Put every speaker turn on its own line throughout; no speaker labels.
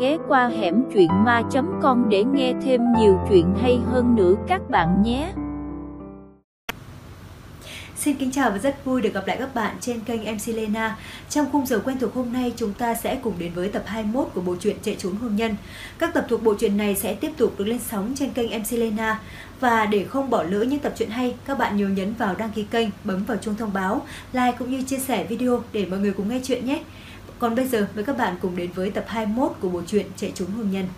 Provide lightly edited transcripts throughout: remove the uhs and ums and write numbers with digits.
ghé qua hẻm truyện ma.com để nghe thêm nhiều chuyện hay hơn nữa các bạn nhé.
Xin kính chào và rất vui được gặp lại các bạn trên kênh MC Lena. Trong khung giờ quen thuộc hôm nay, chúng ta sẽ cùng đến với tập 21 của bộ truyện Chạy trốn hôn nhân. Các tập thuộc bộ truyện này sẽ tiếp tục được lên sóng trên kênh MC Lena. Và để không bỏ lỡ những tập truyện hay, các bạn nhớ nhấn vào đăng ký kênh, bấm vào chuông thông báo, like cũng như chia sẻ video để mọi người cùng nghe chuyện nhé. Còn bây giờ, mời các bạn cùng đến với tập 21 của bộ truyện Chạy trốn hôn nhân.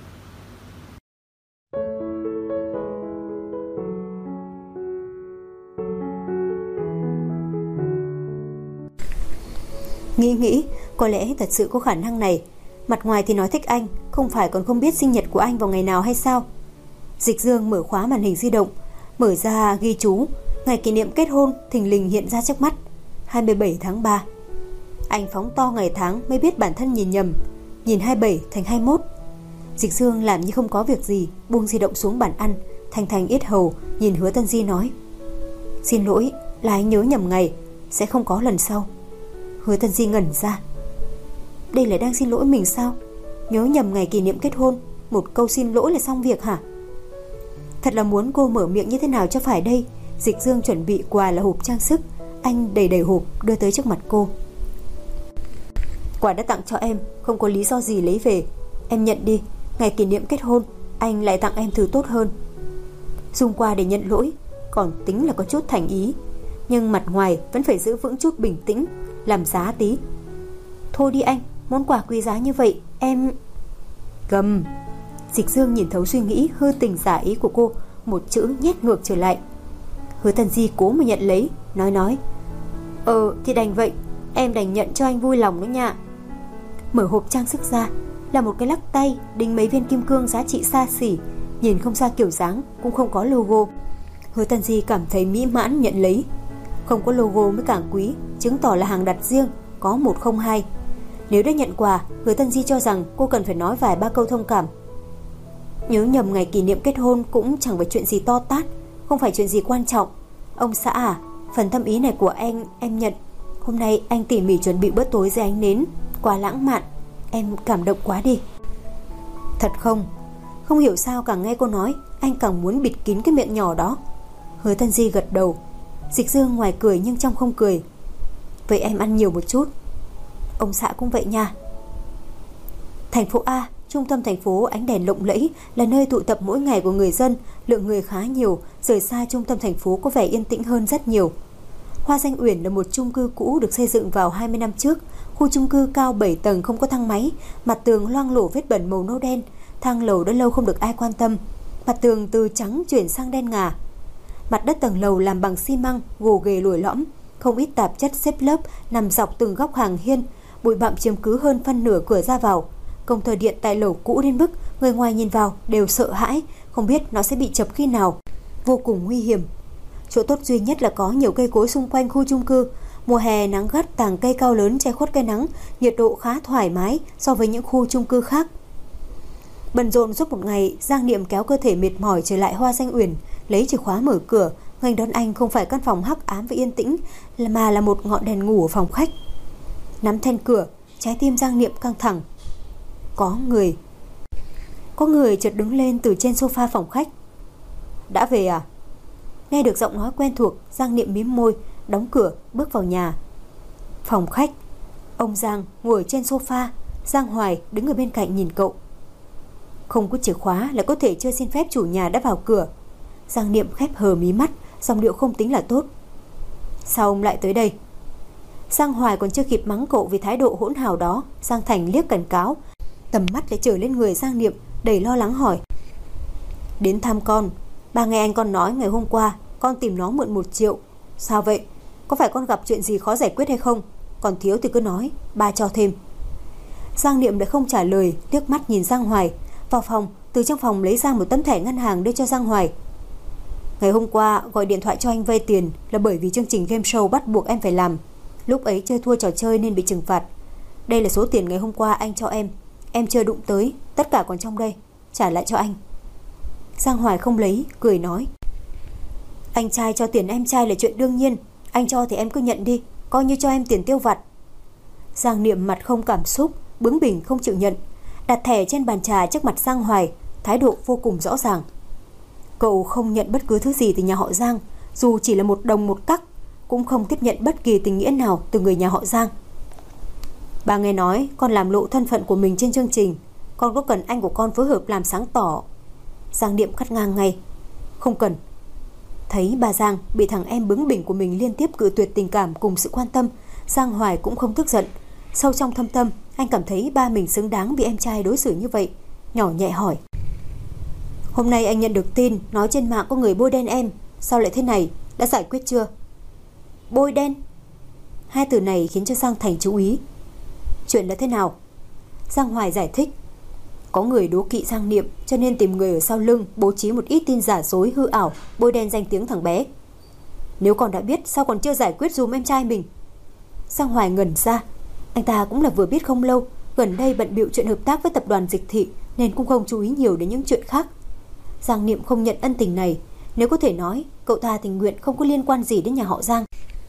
Nghĩ có lẽ thật sự có khả năng này. Mặt ngoài thì nói thích anh, không phải còn không biết sinh nhật của anh vào ngày nào hay sao? Dịch Dương mở khóa màn hình di động, mở ra ghi chú, ngày kỷ niệm kết hôn thình lình hiện ra trước mắt, 27 tháng 3. Anh phóng to ngày tháng mới biết bản thân nhìn nhầm, nhìn 27 thành 21. Dịch Dương làm như không có việc gì, buông di động xuống bàn ăn, thành yết hầu, nhìn Hứa Tân Di nói: "Xin lỗi, là anh nhớ nhầm ngày, sẽ không có lần sau." Hứa Tân Di ngẩn ra. Đây là đang xin lỗi mình sao? Nhớ nhầm ngày kỷ niệm kết hôn, một câu xin lỗi là xong việc hả? Thật là muốn cô mở miệng như thế nào cho phải đây. Dịch Dương chuẩn bị quà là hộp trang sức, anh đầy hộp đưa tới trước mặt cô. Quà đã tặng cho em, không có lý do gì lấy về, em nhận đi. Ngày kỷ niệm kết hôn, anh lại tặng em thứ tốt hơn. Dùng quà để nhận lỗi, còn tính là có chút thành ý, nhưng mặt ngoài vẫn phải giữ vững chút bình tĩnh, làm giá tí. Thôi đi anh, món quà quý giá như vậy, em... Cầm. Dịch Dương nhìn thấu suy nghĩ hư tình giả ý của cô, một chữ nhét ngược trở lại. Hứa Tân Di cố mà nhận lấy, nói thì đành vậy, em đành nhận cho anh vui lòng đó nha. Mở hộp trang sức ra là một cái lắc tay đính mấy viên kim cương giá trị xa xỉ, nhìn không ra kiểu dáng, cũng không có logo. Hứa Tân Di cảm thấy mỹ mãn nhận lấy. Không có logo mới càng quý, chứng tỏ là hàng đặt riêng, có 102. Nếu đã nhận quà, Hứa Tân Di cho rằng cô cần phải nói vài ba câu thông cảm. Nhớ nhầm ngày kỷ niệm kết hôn cũng chẳng phải chuyện gì to tát, không phải chuyện gì quan trọng. Ông xã à, phần tâm ý này của anh em nhận. Hôm nay anh tỉ mỉ chuẩn bị bữa tối dưới ánh nến, quá lãng mạn, em cảm động quá đi. Thật không? Không hiểu sao càng nghe cô nói, anh càng muốn bịt kín cái miệng nhỏ đó. Hứa Tân Di gật đầu. Dịch Dương ngoài cười nhưng trong không cười. Vậy em ăn nhiều một chút. Ông xã cũng vậy nha. Thành phố A, trung tâm thành phố, ánh đèn lộng lẫy, là nơi tụ tập mỗi ngày của người dân, lượng người khá nhiều, rời xa trung tâm thành phố có vẻ yên tĩnh hơn rất nhiều. Hoa Danh Uyển là một chung cư cũ được xây dựng vào 20 năm trước. Khu chung cư cao 7 tầng không có thang máy, mặt tường loang lổ vết bẩn màu nâu đen, thang lầu đã lâu không được ai quan tâm. Mặt tường từ trắng chuyển sang đen ngà. Mặt đất tầng lầu làm bằng xi măng, gồ ghề lồi lõm, không ít tạp chất xếp lớp nằm dọc từng góc hàng hiên, bụi bặm chiếm cứ hơn phân nửa cửa ra vào. Công tơ điện tại lầu cũ đến mức người ngoài nhìn vào đều sợ hãi, không biết nó sẽ bị chập khi nào, vô cùng nguy hiểm. Chỗ tốt duy nhất là có nhiều cây cối xung quanh khu chung cư. Mùa hè nắng gắt, tàng cây cao lớn che khuất cây nắng, nhiệt độ khá thoải mái so với những khu chung cư khác. Bận rộn suốt một ngày, Giang Niệm kéo cơ thể mệt mỏi trở lại Hoa Danh Uyển, lấy chìa khóa mở cửa. Nghênh đón anh không phải căn phòng hắc ám và yên tĩnh, mà là một ngọn đèn ngủ ở phòng khách. Nắm then cửa, trái tim Giang Niệm căng thẳng. Có người chợt đứng lên từ trên sofa phòng khách. Đã về à? Nghe được giọng nói quen thuộc, Giang Niệm mím môi, đóng cửa, bước vào nhà. Phòng khách, ông Giang ngồi trên sofa, Giang Hoài đứng ở bên cạnh nhìn cậu. Không có chìa khóa là có thể chưa xin phép chủ nhà đã vào cửa. Giang Niệm khép hờ mí mắt, giọng điệu không tính là tốt. Sao ông lại tới đây? Giang Hoài còn chưa kịp mắng cậu vì thái độ hỗn hào đó, Giang Thành liếc cảnh cáo, tầm mắt lại trở lên người Giang Niệm, đầy lo lắng hỏi. Đến thăm con. Ba nghe anh con nói ngày hôm qua con tìm nó mượn 1 triệu. Sao vậy? Có phải con gặp chuyện gì khó giải quyết hay không? Còn thiếu thì cứ nói, ba cho thêm. Giang Niệm đã không trả lời, liếc mắt nhìn Giang Hoài. Vào phòng, từ trong phòng lấy ra một tấm thẻ ngân hàng đưa cho Giang Hoài. Ngày hôm qua gọi điện thoại cho anh vay tiền là bởi vì chương trình game show bắt buộc em phải làm. Lúc ấy chơi thua trò chơi nên bị trừng phạt. Đây là số tiền ngày hôm qua anh cho em chưa đụng tới, tất cả còn trong đây, trả lại cho anh. Giang Hoài không lấy, cười nói. Anh trai cho tiền em trai là chuyện đương nhiên, anh cho thì em cứ nhận đi, coi như cho em tiền tiêu vặt. Giang Niệm mặt không cảm xúc, bướng bỉnh không chịu nhận. đặt thẻ trên bàn trà trước mặt Giang Hoài, thái độ vô cùng rõ ràng. Cậu không nhận bất cứ thứ gì từ nhà họ Giang, dù chỉ là 1 đồng 1 cắc, cũng không tiếp nhận bất kỳ tình nghĩa nào từ người nhà họ Giang. Bà nghe nói con làm lộ thân phận của mình trên chương trình, con có cần anh của con phối hợp làm sáng tỏ? Giang Niệm cắt ngang ngay. Không cần. Thấy bà Giang bị thằng em bướng bỉnh của mình liên tiếp cự tuyệt tình cảm cùng sự quan tâm, Giang Hoài cũng không tức giận. Sâu trong thâm tâm, anh cảm thấy ba mình xứng đáng bị em trai đối xử như vậy. Nhỏ nhẹ hỏi: Hôm nay anh nhận được tin nói trên mạng có người bôi đen em, sao lại thế này, đã giải quyết chưa? Bôi đen? Hai từ này khiến cho Giang Thành chú ý. Chuyện là thế nào? Giang Hoài giải thích. Có người đố kỵ Giang Niệm, cho nên tìm người ở sau lưng bố trí một ít tin giả dối hư ảo, bôi đen danh tiếng thằng bé. Nếu con đã biết, sao còn chưa giải quyết dùm em trai mình? Giang Hoài ngẩn ra. Anh ta cũng là vừa biết không lâu, gần đây bận bịu chuyện hợp tác với tập đoàn Dịch Thị nên cũng không chú ý nhiều đến những chuyện khác. Giang Niệm không nhận ân tình này, nếu có thể nói, cậu ta tình nguyện không có liên quan gì đến nhà họ Giang.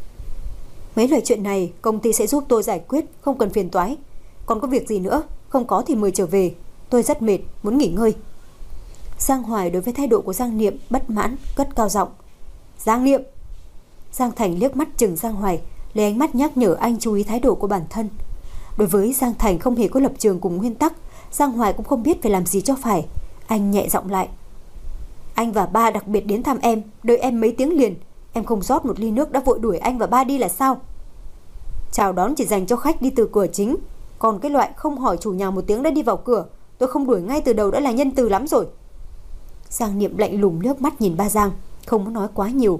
Mấy lời chuyện này công ty sẽ giúp tôi giải quyết, không cần phiền toái. Còn có việc gì nữa, không có thì mời trở về. Tôi rất mệt, muốn nghỉ ngơi. Giang Hoài đối với thái độ của Giang Niệm bất mãn, cất cao giọng. Giang Niệm! Giang Thành liếc mắt chừng Giang Hoài, lấy ánh mắt nhắc nhở anh chú ý thái độ của bản thân. Đối với Giang Thành không hề có lập trường cùng nguyên tắc, Giang Hoài cũng không biết phải làm gì cho phải. Anh nhẹ giọng lại. Anh và ba đặc biệt đến thăm em, đợi em mấy tiếng liền. Em không rót một ly nước đã vội đuổi anh và ba đi là sao? Chào đón chỉ dành cho khách đi từ cửa chính, còn cái loại không hỏi chủ nhà một tiếng đã đi vào cửa, tôi không đuổi ngay từ đầu đã là nhân từ lắm rồi. Giang Niệm lạnh lùng liếc mắt nhìn ba Giang, không muốn nói quá nhiều.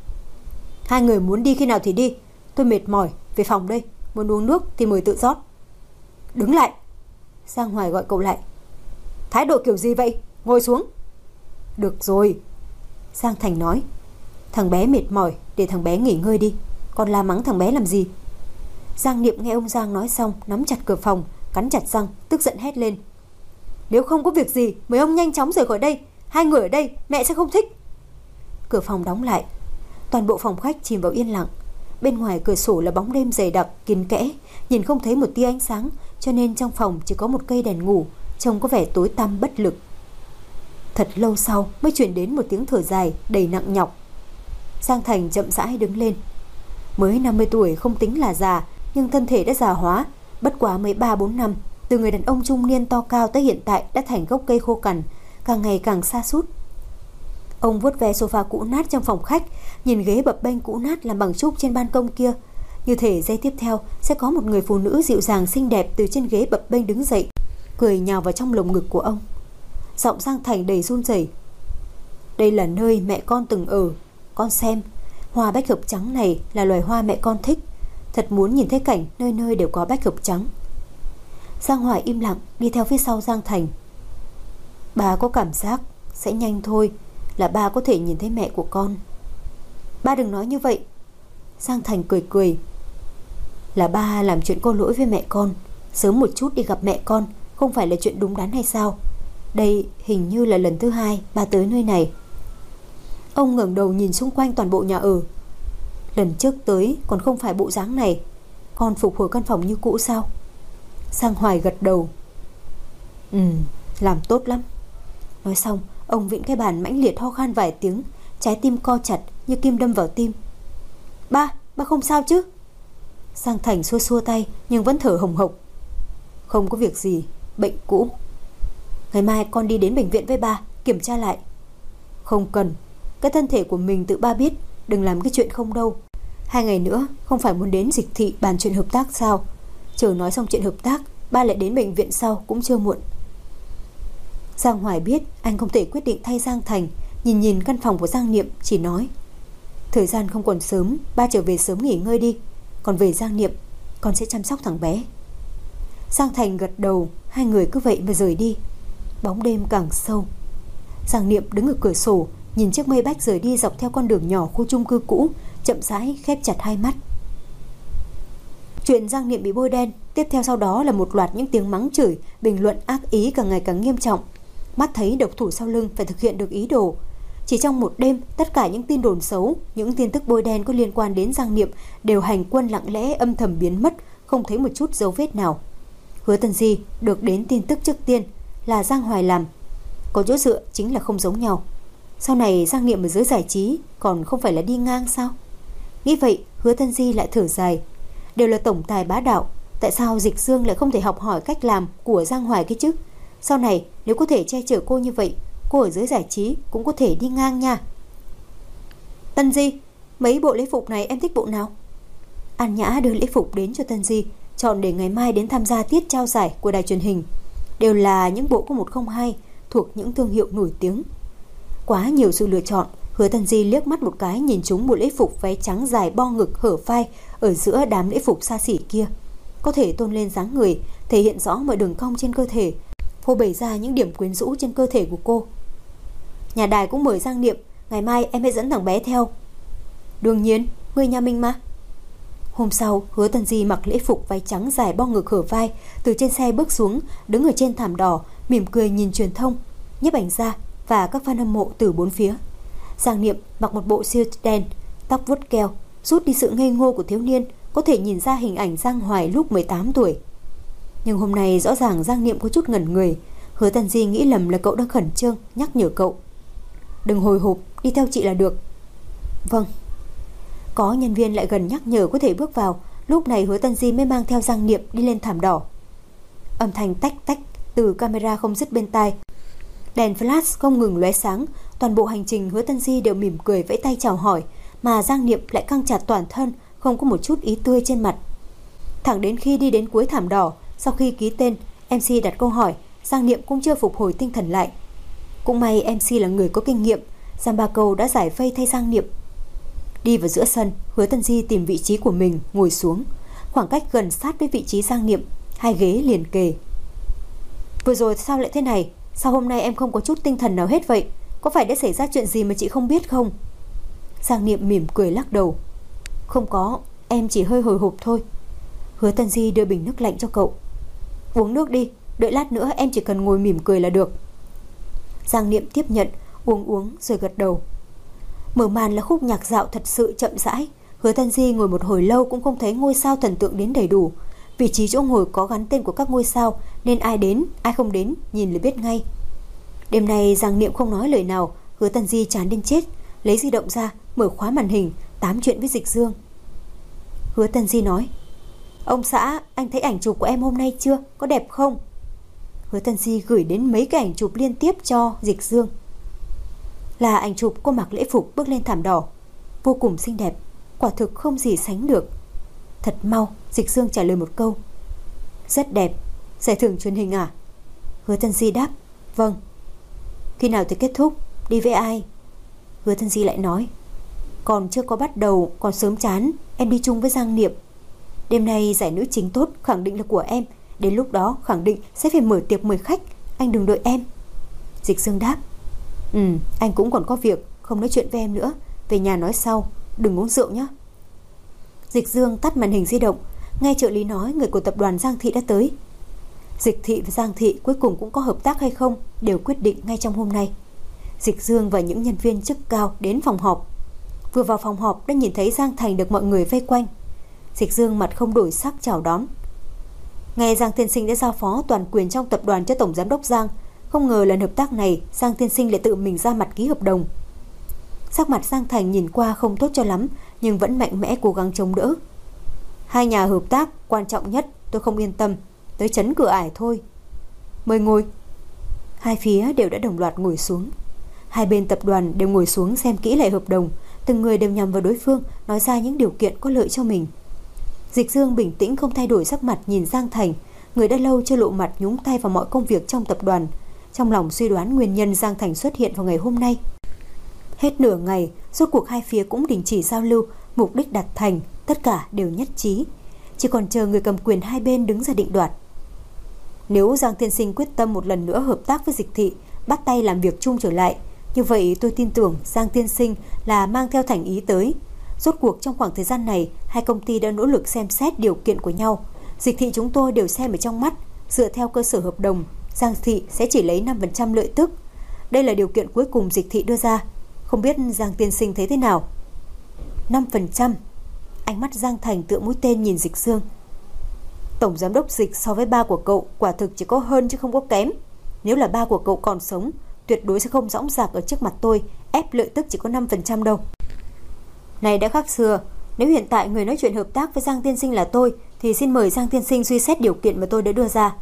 Hai người muốn đi khi nào thì đi, tôi mệt mỏi, về phòng đây. Muốn uống nước thì mời tự rót. Đứng lại! Giang Hoài gọi cậu lại. Thái độ kiểu gì vậy? Ngồi xuống. Được rồi, Giang Thành nói. Thằng bé mệt mỏi, để thằng bé nghỉ ngơi đi. Còn la mắng thằng bé làm gì? Giang Niệm nghe ông Giang nói xong, nắm chặt cửa phòng, cắn chặt răng, tức giận hét lên. Nếu không có việc gì, mời ông nhanh chóng rời khỏi đây. Hai người ở đây, mẹ sẽ không thích. Cửa phòng đóng lại. Toàn bộ phòng khách chìm vào yên lặng. Bên ngoài cửa sổ là bóng đêm dày đặc, kín kẽ, nhìn không thấy một tia ánh sáng, cho nên trong phòng chỉ có một cây đèn ngủ, trông có vẻ tối tăm bất lực. Thật lâu sau mới truyền đến một tiếng thở dài đầy nặng nhọc. Giang Thành chậm rãi đứng lên. Mới 50 tuổi không tính là già, nhưng thân thể đã già hóa. Bất quá mới 3-4 năm, từ người đàn ông trung niên to cao tới hiện tại đã thành gốc cây khô cằn, càng ngày càng sa sút. Ông vuốt ve sofa cũ nát trong phòng khách, nhìn ghế bập bênh cũ nát làm bằng trúc trên ban công kia. Như thể giây tiếp theo sẽ có một người phụ nữ dịu dàng xinh đẹp từ trên ghế bập bênh đứng dậy, cười nhào vào trong lồng ngực của ông. Giọng Giang Thành đầy run rẩy. Đây là nơi mẹ con từng ở. Con xem, hoa bách hợp trắng này là loài hoa mẹ con thích. Thật muốn nhìn thấy cảnh nơi nơi đều có bách hợp trắng. Giang Hoài im lặng đi theo phía sau Giang Thành. Ba có cảm giác sẽ nhanh thôi là ba có thể nhìn thấy mẹ của con. Ba đừng nói như vậy. Giang Thành cười cười. Là ba làm chuyện có lỗi với mẹ con, sớm một chút đi gặp mẹ con không phải là chuyện đúng đắn hay sao? Đây hình như là lần thứ 2 ba tới nơi này. Ông ngẩng đầu nhìn xung quanh toàn bộ nhà ở. Lần trước tới còn không phải bộ dáng này. Con phục hồi căn phòng như cũ sao? Giang Hoài gật đầu. Làm tốt lắm. Nói xong ông vịn cái bàn mãnh liệt ho khan vài tiếng, trái tim co chặt như kim đâm vào tim. Ba không sao chứ? Giang Thành xua xua tay nhưng vẫn thở hồng hộc. Không có việc gì, bệnh cũ. Ngày mai con đi đến bệnh viện với ba, kiểm tra lại. Không cần, cái thân thể của mình tự ba biết, đừng làm cái chuyện không đâu. 2 ngày nữa không phải muốn đến Dịch Thị bàn chuyện hợp tác sao? Chờ nói xong chuyện hợp tác, ba lại đến bệnh viện sau cũng chưa muộn. Giang Hoài biết anh không thể quyết định thay Giang Thành. Nhìn căn phòng của Giang Niệm chỉ nói, thời gian không còn sớm, ba trở về sớm nghỉ ngơi đi. Còn về Giang Niệm, con sẽ chăm sóc thằng bé. Giang Thành gật đầu. Hai người cứ vậy mà rời đi. Bóng đêm càng sâu. Giang Niệm đứng ở cửa sổ, nhìn chiếc mây bách rời đi dọc theo con đường nhỏ khu chung cư cũ, chậm rãi khép chặt hai mắt. Chuyện Giang Niệm bị bôi đen, tiếp theo sau đó là một loạt những tiếng mắng chửi, bình luận ác ý càng ngày càng nghiêm trọng. Mắt thấy độc thủ sau lưng phải thực hiện được ý đồ. Chỉ trong một đêm, tất cả những tin đồn xấu, những tin tức bôi đen có liên quan đến Giang Niệm đều hành quân lặng lẽ âm thầm biến mất, không thấy một chút dấu vết nào. Hứa Tân Di được đến tin tức trước tiên là Giang Hoài làm. Có chỗ dựa chính là không giống nhau. Sau này Giang Niệm ở giới giải trí còn không phải là đi ngang sao? Nghĩ vậy, Hứa Tân Di lại thở dài. Đều là tổng tài bá đạo, tại sao Dịch Dương lại không thể học hỏi cách làm của Giang Hoài cái chứ? Sau này nếu có thể che chở cô như vậy, cô ở giới giải trí cũng có thể đi ngang nha. Tân Di, mấy bộ lễ phục này em thích bộ nào? An Nhã đưa lễ phục đến cho Tân Di, chọn để ngày mai đến tham gia tiết trao giải của đài truyền hình. Đều là những bộ có 102 thuộc những thương hiệu nổi tiếng. Quá nhiều sự lựa chọn, Hứa Tân Di liếc mắt một cái nhìn trúng bộ lễ phục váy trắng dài bo ngực hở vai ở giữa đám lễ phục xa xỉ kia. Có thể tôn lên dáng người, thể hiện rõ mọi đường cong trên cơ thể, phô bày ra những điểm quyến rũ trên cơ thể của cô. Nhà đài cũng mời Giang Niệm, ngày mai em hãy dẫn thằng bé theo. Đương nhiên, người nhà mình mà. Hôm sau, Hứa Tân Di mặc lễ phục váy trắng dài bo ngực hở vai, từ trên xe bước xuống, đứng ở trên thảm đỏ, mỉm cười nhìn truyền thông, nhiếp ảnh gia và các fan hâm mộ từ bốn phía. Giang Niệm mặc một bộ siêu đen, tóc vuốt keo, rút đi sự ngây ngô của thiếu niên, có thể nhìn ra hình ảnh Giang Hoài lúc 18 tuổi. Nhưng hôm nay rõ ràng Giang Niệm có chút ngẩn người. Hứa Tân Di nghĩ lầm là cậu đang khẩn trương, nhắc nhở cậu. Đừng hồi hộp, đi theo chị là được. Vâng. Có nhân viên lại gần nhắc nhở có thể bước vào. Lúc này Hứa Tân Di mới mang theo Giang Niệm đi lên thảm đỏ. Âm thanh tách tách từ camera không dứt bên tai. Đèn flash không ngừng lóe sáng. Toàn bộ hành trình Hứa Tân Di đều mỉm cười vẫy tay chào hỏi, mà Giang Niệm lại căng chặt toàn thân, không có một chút ý tươi trên mặt. Thẳng đến khi đi đến cuối thảm đỏ, sau khi ký tên, MC đặt câu hỏi, Giang Niệm cũng chưa phục hồi tinh thần lại. Cũng may MC là người có kinh nghiệm, Giang Ba Câu đã giải vây thay Giang Niệm. Đi vào giữa sân, Hứa Tân Di tìm vị trí của mình ngồi xuống, khoảng cách gần sát với vị trí Giang Niệm, hai ghế liền kề. Vừa rồi sao lại thế này? Sao hôm nay em không có chút tinh thần nào hết vậy? Có phải đã xảy ra chuyện gì mà chị không biết không? Giang Niệm mỉm cười lắc đầu. Không có, em chỉ hơi hồi hộp thôi. Hứa Tân Di đưa bình nước lạnh cho cậu. Uống nước đi, đợi lát nữa em chỉ cần ngồi mỉm cười là được. Giang Niệm tiếp nhận, uống rồi gật đầu. Mở màn là khúc nhạc dạo thật sự chậm rãi. Hứa Tân Di ngồi một hồi lâu cũng không thấy ngôi sao thần tượng đến đầy đủ. Vị trí chỗ ngồi có gắn tên của các ngôi sao, nên ai đến, ai không đến nhìn là biết ngay. Đêm nay Giang Niệm không nói lời nào. Hứa Tân Di chán đến chết, lấy di động ra, mở khóa màn hình, tám chuyện với Dịch Dương. Hứa Tân Di nói, ông xã, anh thấy ảnh chụp của em hôm nay chưa? Có đẹp không? Hứa Tân Di gửi đến mấy cái ảnh chụp liên tiếp cho Dịch Dương. Là ảnh chụp cô mặc lễ phục bước lên thảm đỏ, vô cùng xinh đẹp, quả thực không gì sánh được. Thật mau, Dịch Dương trả lời một câu, rất đẹp. Giải thưởng truyền hình à? Hứa Tân Di đáp, vâng. Khi nào thì kết thúc? Đi với ai? Hứa Tân Di lại nói, còn chưa có bắt đầu, còn sớm chán, em đi chung với Giang Niệm. Đêm nay giải nữ chính tốt khẳng định là của em, đến lúc đó khẳng định sẽ phải mở tiệc mời khách, anh đừng đợi em. Dịch Dương đáp, anh cũng còn có việc, không nói chuyện với em nữa, về nhà nói sau, đừng uống rượu nhé. Dịch Dương tắt màn hình di động, nghe trợ lý nói người của tập đoàn Giang Thị đã tới. Dịch Thị và Giang Thị cuối cùng cũng có hợp tác hay không đều quyết định ngay trong hôm nay. Dịch Dương và những nhân viên chức cao đến phòng họp. Vừa vào phòng họp đã nhìn thấy Giang Thành được mọi người vây quanh. Dịch Dương mặt không đổi sắc chào đón. Nghe Giang Tiên Sinh đã giao phó toàn quyền trong tập đoàn cho tổng giám đốc Giang, không ngờ lần hợp tác này Giang Tiên Sinh lại tự mình ra mặt ký hợp đồng. Sắc mặt Giang Thành nhìn qua không tốt cho lắm, nhưng vẫn mạnh mẽ cố gắng chống đỡ. Hai nhà hợp tác quan trọng nhất, tôi không yên tâm, tới chấn cửa ải thôi. Mời ngồi. Hai phía đều đã đồng loạt ngồi xuống. Hai bên tập đoàn đều ngồi xuống xem kỹ lại hợp đồng, từng người đều nhằm vào đối phương, nói ra những điều kiện có lợi cho mình. Dịch Dương bình tĩnh không thay đổi sắc mặt nhìn Giang Thành, người đã lâu chưa lộ mặt nhúng tay vào mọi công việc trong tập đoàn, trong lòng suy đoán nguyên nhân Giang Thành xuất hiện vào ngày hôm nay. Hết nửa ngày, rốt cuộc hai phía cũng đình chỉ giao lưu, mục đích đạt thành, tất cả đều nhất trí, chỉ còn chờ người cầm quyền hai bên đứng ra định đoạt. Nếu Giang Tiên Sinh quyết tâm một lần nữa hợp tác với Dịch Thị, bắt tay làm việc chung trở lại, như vậy tôi tin tưởng Giang Tiên Sinh là mang theo thành ý tới. Rốt cuộc trong khoảng thời gian này, hai công ty đã nỗ lực xem xét điều kiện của nhau. Dịch Thị chúng tôi đều xem ở trong mắt, dựa theo cơ sở hợp đồng, Giang Thị sẽ chỉ lấy 5% lợi tức. Đây là điều kiện cuối cùng Dịch Thị đưa ra. Không biết Giang Tiên Sinh thấy thế nào? 5%. Ánh mắt Giang Thành tựa mũi tên nhìn Dịch Dương. Tổng giám đốc Dịch so với ba của cậu quả thực chỉ có hơn chứ không có kém. Nếu là ba của cậu còn sống, tuyệt đối sẽ không dõng dạc ở trước mặt tôi ép lợi tức chỉ có 5% đâu. Này đã khác xưa, nếu hiện tại người nói chuyện hợp tác với Giang tiên sinh là tôi, thì xin mời Giang tiên sinh suy xét điều kiện mà tôi đã đưa ra.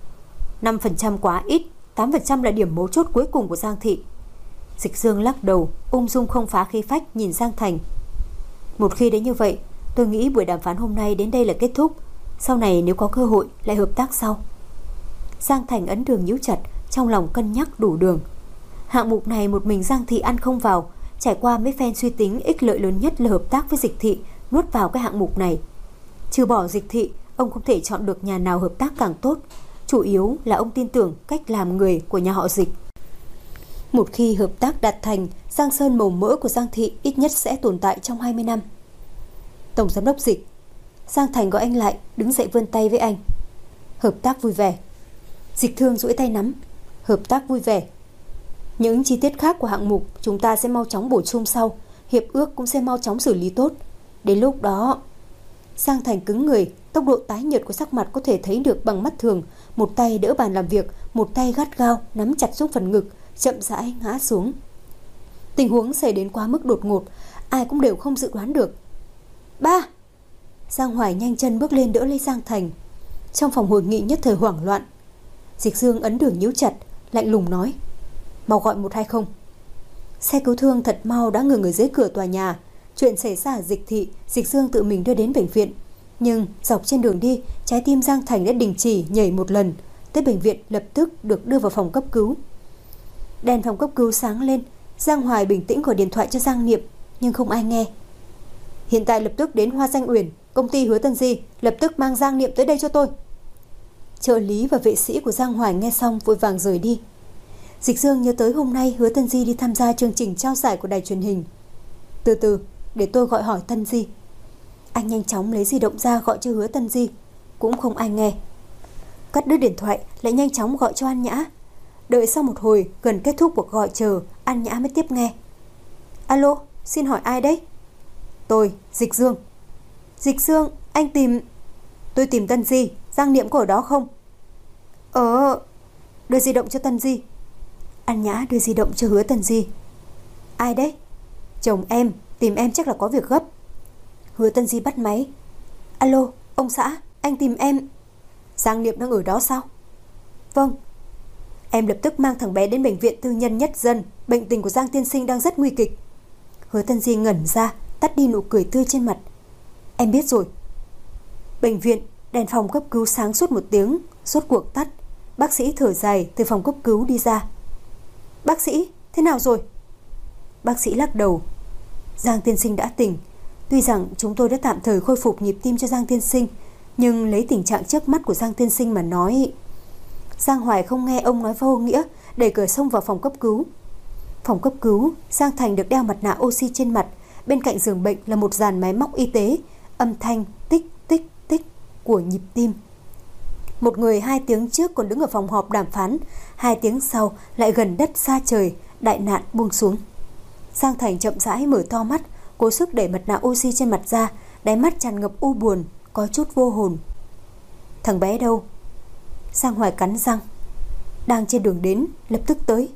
5% quá ít, 8% là điểm mấu chốt cuối cùng của Giang thị. Dịch Dương lắc đầu, ung dung không phá khí phách nhìn Giang Thành. Một khi đến như vậy, tôi nghĩ buổi đàm phán hôm nay đến đây là kết thúc. Sau này nếu có cơ hội lại hợp tác sau. Giang Thành ấn đường nhíu chặt, trong lòng cân nhắc đủ đường. Hạng mục này một mình Giang thị ăn không vào. Trải qua mấy phen suy tính, ích lợi lớn nhất là hợp tác với Dịch thị, nuốt vào cái hạng mục này. Trừ bỏ Dịch thị, ông không thể chọn được nhà nào hợp tác càng tốt. Chủ yếu là ông tin tưởng cách làm người của nhà họ Dịch. Một khi hợp tác đạt thành, Giang Sơn màu mỡ của Giang thị ít nhất sẽ tồn tại trong 20 năm. Tổng giám đốc Dịch. Giang Thành gọi anh lại, đứng dậy vươn tay với anh. Hợp tác vui vẻ. Dịch Thương duỗi tay nắm. Hợp tác vui vẻ. Những chi tiết khác của hạng mục chúng ta sẽ mau chóng bổ sung sau. Hiệp ước cũng sẽ mau chóng xử lý tốt. Đến lúc đó... Giang Thành cứng người, tốc độ tái nhợt của sắc mặt có thể thấy được bằng mắt thường. Một tay đỡ bàn làm việc, một tay gắt gao nắm chặt xuống phần ngực, chậm rãi ngã xuống. Tình huống xảy đến quá mức đột ngột, ai cũng đều không dự đoán được. Ba! Giang Hoài nhanh chân bước lên đỡ lấy Giang Thành. Trong phòng hội nghị nhất thời hoảng loạn. Dịch Dương ấn đường nhíu chặt, lạnh lùng nói. Mau gọi 120. Xe cứu thương thật mau đã ngừng ở dưới cửa tòa nhà. Chuyện xảy ra ở Dịch thị, Dịch Dương tự mình đưa đến bệnh viện. Nhưng dọc trên đường đi, trái tim Giang Thành đã đình chỉ nhảy một lần. Tới bệnh viện lập tức được đưa vào phòng cấp cứu. Đèn phòng cấp cứu sáng lên. Giang Hoài bình tĩnh gọi điện thoại cho Giang Niệm, nhưng không ai nghe. Hiện tại lập tức đến Hoa Danh Uyển, công ty Hứa Tân Di, lập tức mang Giang Niệm tới đây cho tôi. Trợ lý và vệ sĩ của Giang Hoài nghe xong vội vàng rời đi. Dịch Dương nhớ tới hôm nay Hứa Tân Di đi tham gia chương trình trao giải của đài truyền hình. Từ từ, để tôi gọi hỏi Tân Di. Anh nhanh chóng lấy di động ra gọi cho Hứa Tân Di, cũng không ai nghe. Cắt đứt điện thoại, lại nhanh chóng gọi cho An Nhã. Đợi sau một hồi, gần kết thúc cuộc gọi chờ, An Nhã mới tiếp nghe. Alo, xin hỏi ai đấy? Tôi, Dịch Dương. Dịch Dương, anh tìm... Tôi tìm Tân Di, Giang Niệm có ở đó không? Đưa di động cho Tân Di. An Nhã đưa di động cho Hứa Tân Di. Ai đấy? Chồng em, tìm em chắc là có việc gấp. Hứa Tân Di bắt máy. Alo, ông xã, anh tìm em. Giang Niệm đang ở đó sao? Vâng. Em lập tức mang thằng bé đến bệnh viện tư nhân Nhất Dân. Bệnh tình của Giang tiên sinh đang rất nguy kịch. Hứa Tân Di ngẩn ra, tắt đi nụ cười tươi trên mặt. Em biết rồi. Bệnh viện, đèn phòng cấp cứu sáng suốt một tiếng, rốt cuộc tắt. Bác sĩ thở dài từ phòng cấp cứu đi ra. Bác sĩ, thế nào rồi? Bác sĩ lắc đầu. Giang tiên sinh đã tỉnh. Tuy rằng chúng tôi đã tạm thời khôi phục nhịp tim cho Giang tiên sinh, nhưng lấy tình trạng trước mắt của Giang tiên sinh mà nói... Giang Hoài không nghe ông nói vô nghĩa, đẩy cửa xông vào phòng cấp cứu. Phòng cấp cứu, Giang Thành được đeo mặt nạ oxy trên mặt. Bên cạnh giường bệnh là một dàn máy móc y tế, âm thanh tích tích tích của nhịp tim. Một người 2 tiếng trước còn đứng ở phòng họp đàm phán, 2 tiếng sau lại gần đất xa trời, đại nạn buông xuống. Giang Thành chậm rãi mở to mắt, cố sức đẩy mặt nạ oxy trên mặt ra, đáy mắt tràn ngập u buồn, có chút vô hồn. Thằng bé đâu? Giang Hoài cắn răng. Đang trên đường đến, lập tức tới.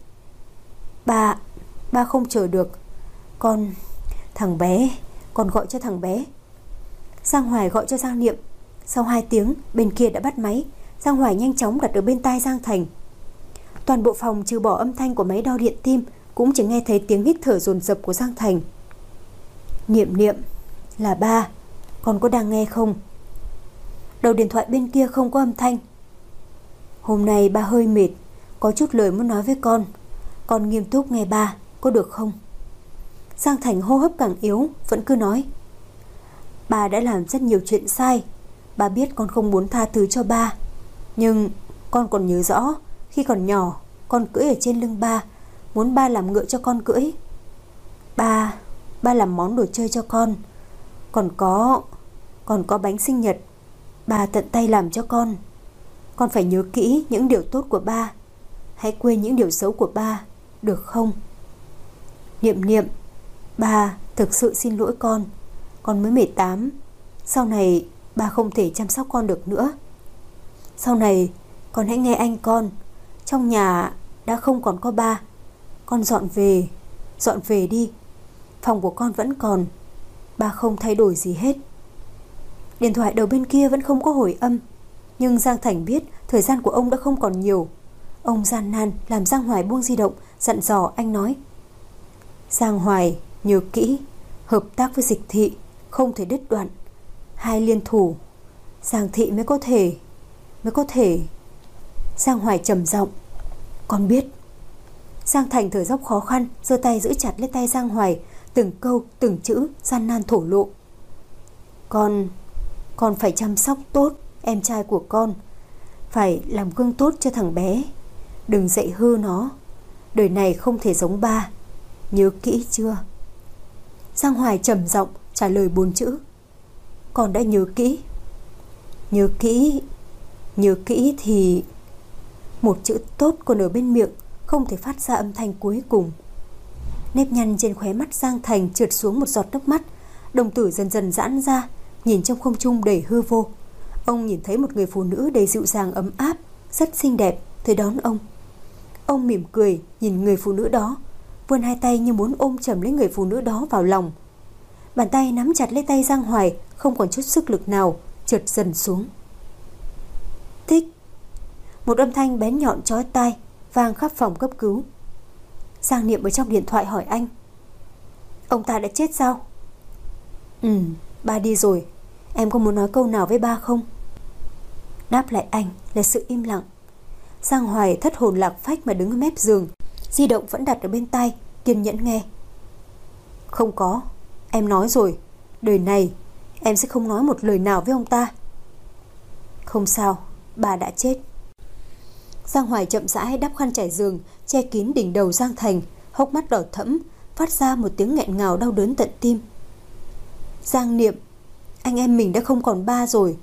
Ba không chờ được. Thằng bé, con gọi cho thằng bé. Giang Hoài gọi cho Giang Niệm. Sau 2 tiếng, bên kia đã bắt máy. Giang Hoài nhanh chóng đặt ở bên tai Giang Thành. Toàn bộ phòng trừ bỏ âm thanh của máy đo điện tim, cũng chỉ nghe thấy tiếng hít thở dồn dập của Giang Thành. Niệm, là ba, con có đang nghe không? Đầu điện thoại bên kia không có âm thanh. Hôm nay ba hơi mệt, có chút lời muốn nói với con nghiêm túc nghe ba, có được không? Giang Thành hô hấp càng yếu, vẫn cứ nói. Ba đã làm rất nhiều chuyện sai, ba biết con không muốn tha thứ cho ba, nhưng con còn nhớ rõ khi còn nhỏ con cưỡi ở trên lưng ba, muốn ba làm ngựa cho con cưỡi. Ba làm món đồ chơi cho con. Còn có bánh sinh nhật, ba tận tay làm cho con. Con phải nhớ kỹ những điều tốt của ba, hãy quên những điều xấu của ba, được không? Niệm, ba thực sự xin lỗi con mới 18, sau này ba không thể chăm sóc con được nữa, Sau này con hãy nghe anh con. Trong nhà đã không còn có ba. Con dọn về đi. Phòng của con vẫn còn. Ba không thay đổi gì hết. Điện thoại đầu bên kia vẫn không có hồi âm. Nhưng Giang Thành biết thời gian của ông đã không còn nhiều. Ông gian nan làm Giang Hoài buông di động, dặn dò anh nói: Giang Hoài, nhớ kỹ, hợp tác với Dịch Thị không thể đứt đoạn. Hai liên thủ, Giang Thị mới có thể. Giang Hoài trầm giọng: Con biết. Giang Thành thở dốc khó khăn, giơ tay giữ chặt lấy tay Giang Hoài, từng câu từng chữ gian nan thổ lộ: Con phải chăm sóc tốt em trai của con, phải làm gương tốt cho thằng bé, đừng dạy hư nó. Đời này không thể giống ba, nhớ kỹ chưa? Giang Hoài trầm giọng trả lời 4 chữ: Con đã nhớ kỹ. Nhớ kỹ thì... Một chữ tốt còn ở bên miệng, không thể phát ra âm thanh cuối cùng. Nếp nhăn trên khóe mắt Giang Thành trượt xuống một giọt nước mắt, đồng tử dần dần giãn ra, nhìn trong không trung đầy hư vô. Ông nhìn thấy một người phụ nữ đầy dịu dàng ấm áp, rất xinh đẹp tới đón ông. Ông mỉm cười nhìn người phụ nữ đó, vươn hai tay như muốn ôm chầm lấy người phụ nữ đó vào lòng. Bàn tay nắm chặt lấy tay Giang Hoài không còn chút sức lực nào, trượt dần xuống. Tích. Một âm thanh bén nhọn chói tai vang khắp phòng cấp cứu. Giang Niệm ở trong điện thoại hỏi anh: Ông ta đã chết sao? Ba đi rồi. Em có muốn nói câu nào với ba không? Đáp lại anh là sự im lặng. Giang Hoài thất hồn lạc phách mà đứng ở mép giường, di động vẫn đặt ở bên tai, kiên nhẫn nghe. Không có. Em nói rồi, đời này em sẽ không nói một lời nào với ông ta. Không sao, bà đã chết. Giang Hoài chậm rãi đắp khăn trải giường, che kín đỉnh đầu Giang Thành, hốc mắt đỏ thẫm, phát ra một tiếng nghẹn ngào đau đớn tận tim. Giang Niệm, anh em mình đã không còn ba rồi.